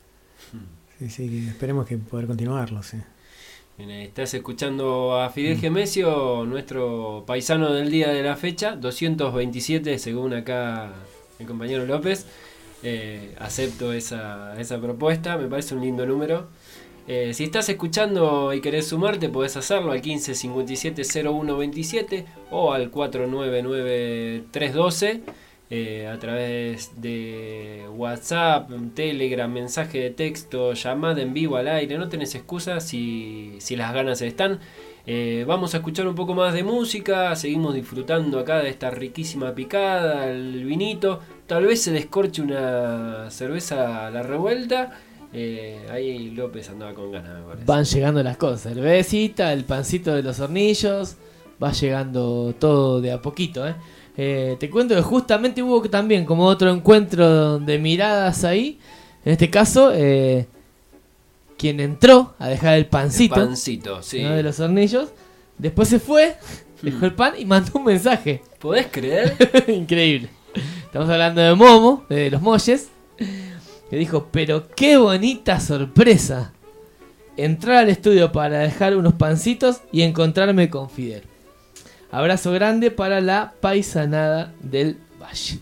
Sí, sí, esperemos que poder continuarlo, sí. Bien, estás escuchando a Fidel Gemesio, nuestro paisano del día de la fecha, doscientos veintisiete según acá el compañero López. Eh, acepto esa, esa propuesta, me parece un lindo número. Eh, si estás escuchando y querés sumarte, podés hacerlo al quince cincuenta y siete cero uno veintisiete o al cuatro nueve nueve tres doce. Eh, a través de WhatsApp, Telegram, mensaje de texto, llamada en vivo al aire. No tenés excusa si, si las ganas están. Eh, vamos a escuchar un poco más de música. Seguimos disfrutando acá de esta riquísima picada, el vinito. Tal vez se descorche una cerveza a la revuelta. Eh, ahí López andaba con ganas, me parece. Van llegando las cosas, el bebecita, el pancito de los hornillos, va llegando todo de a poquito, ¿eh? Eh, te cuento que justamente hubo también como otro encuentro de miradas ahí. En este caso, eh, quien entró a dejar el pancito, El pancito, sí. ¿no? de los hornillos, después se fue, dejó el pan y mandó un mensaje. ¿Podés creer? Increíble. Estamos hablando de Momo, de los Molles, que dijo, pero qué bonita sorpresa entrar al estudio para dejar unos pancitos y encontrarme con Fidel. Abrazo grande para la paisanada del Valle.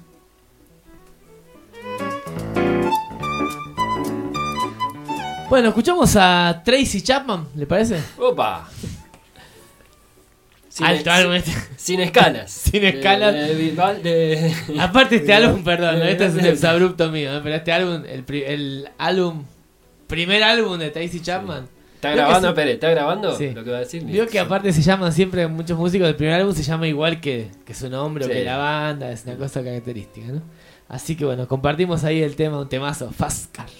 Bueno, escuchamos a Tracy Chapman, ¿le parece? ¡Opa! Sin, Alto álbum este. sin escalas. Sin escalas. De- de- de- de- Aparte este álbum, perdón, ¿no? de- Este es un de- exabrupto mío, ¿eh? Pero este álbum, el, pri- el álbum, primer álbum de Tracy Chapman. ¿Está Creo que grabando, sí. Pérez? ¿Está grabando? Sí. Lo que va a decir. Digo que aparte se llaman siempre muchos músicos del primer álbum, se llama igual que, que su nombre Sí. o que la banda, es una cosa característica, ¿no? Así que bueno, compartimos ahí el tema, un temazo, Fast Car.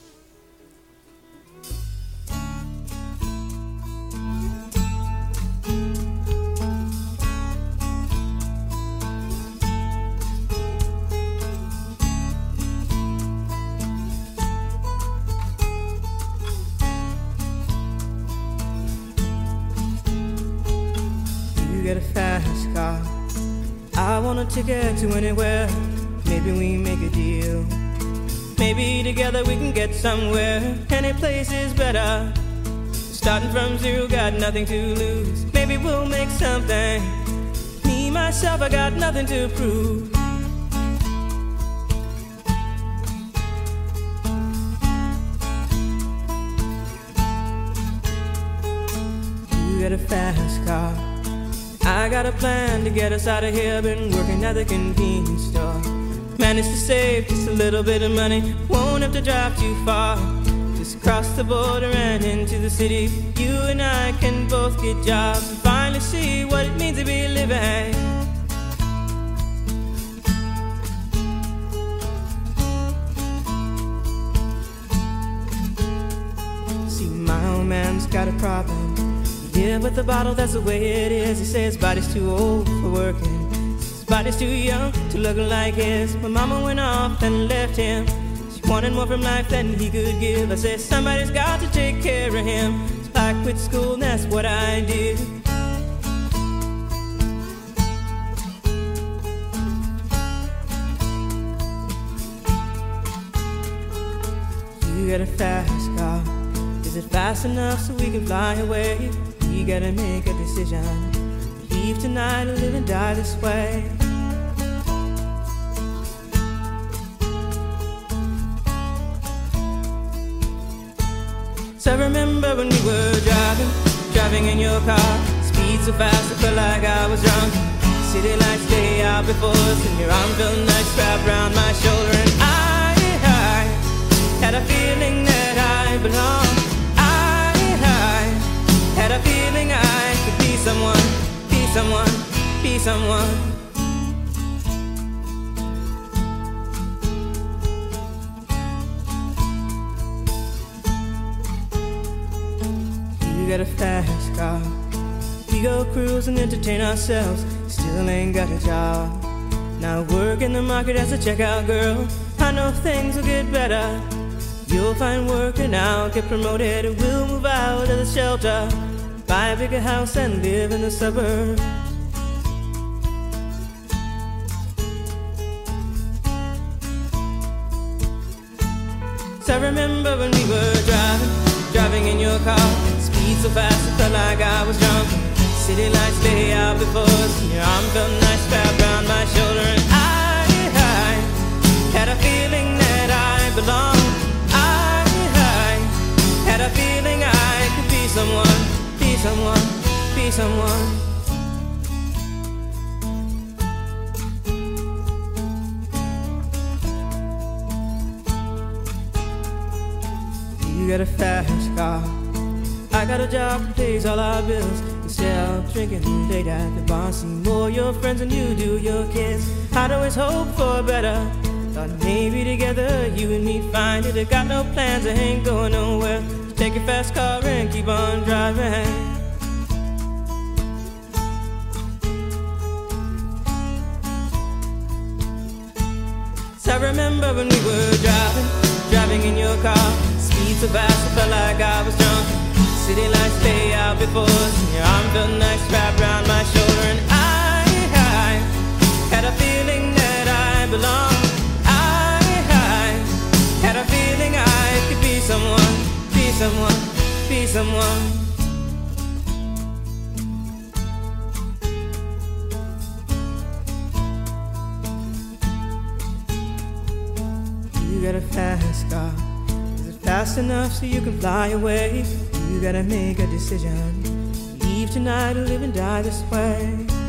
You get a fast car. I want a ticket to anywhere. Maybe we make a deal. Maybe together we can get somewhere. Any place is better. Starting from zero, got nothing to lose. Maybe we'll make something. Me, myself, I got nothing to prove. You get a fast car. I got a plan to get us out of here. Been working at the convenience store. Managed to save just a little bit of money. Won't have to drive too far. Just cross the border and into the city. You and I can both get jobs and finally see what it means to be living. See, my old man's got a problem. He live with the bottle, that's the way it is. He says his body's too old for working. His body's too young to look like his. My mama went off and left him. She wanted more from life than he could give. I said somebody's got to take care of him. So I quit school and that's what I did. You got a fast car. Is it fast enough so we can fly away? We gotta make a decision. Leave tonight or live and die this way. So I remember when we were driving, driving in your car. Speed so fast I felt like I was drunk. City lights lay out before us, and your arm felt nice wrapped around my shoulder. And I, I had a feeling that I belonged. I, I had a feeling I could be someone, be someone, be someone. You got a fast car. We go cruise and entertain ourselves. Still ain't got a job. Now work in the market as a checkout girl. I know things will get better. You'll find work and I'll get promoted. And we'll move out of the shelter, buy a bigger house and live in the suburbs. So I remember when we were driving, driving in your car. Speed so fast it felt like I was drunk. City lights lay out before us, and your arm felt nice wrapped around my shoulder. And I, I had a feeling that I belonged. I, I had a feeling I could be someone, be someone, be someone. You got a fast car. I got a job that pays all our bills. Instead of drinking late at the bar, see more your friends than you do your kids. I'd always hope for better. Thought maybe together you and me find it. I got no plans, I ain't going nowhere. So take your fast car and keep on driving. So I remember when we were driving, driving in your car. Speed so fast I felt like I was drunk. City lights lay out before us, and your arm felt nice wrapped around my shoulder. And I, I had a feeling that I belonged. I, I had a feeling I could be someone, be someone, be someone. You got a fast car. Is it fast enough so you can fly away? You gotta make a decision. Leave tonight or live and die this way.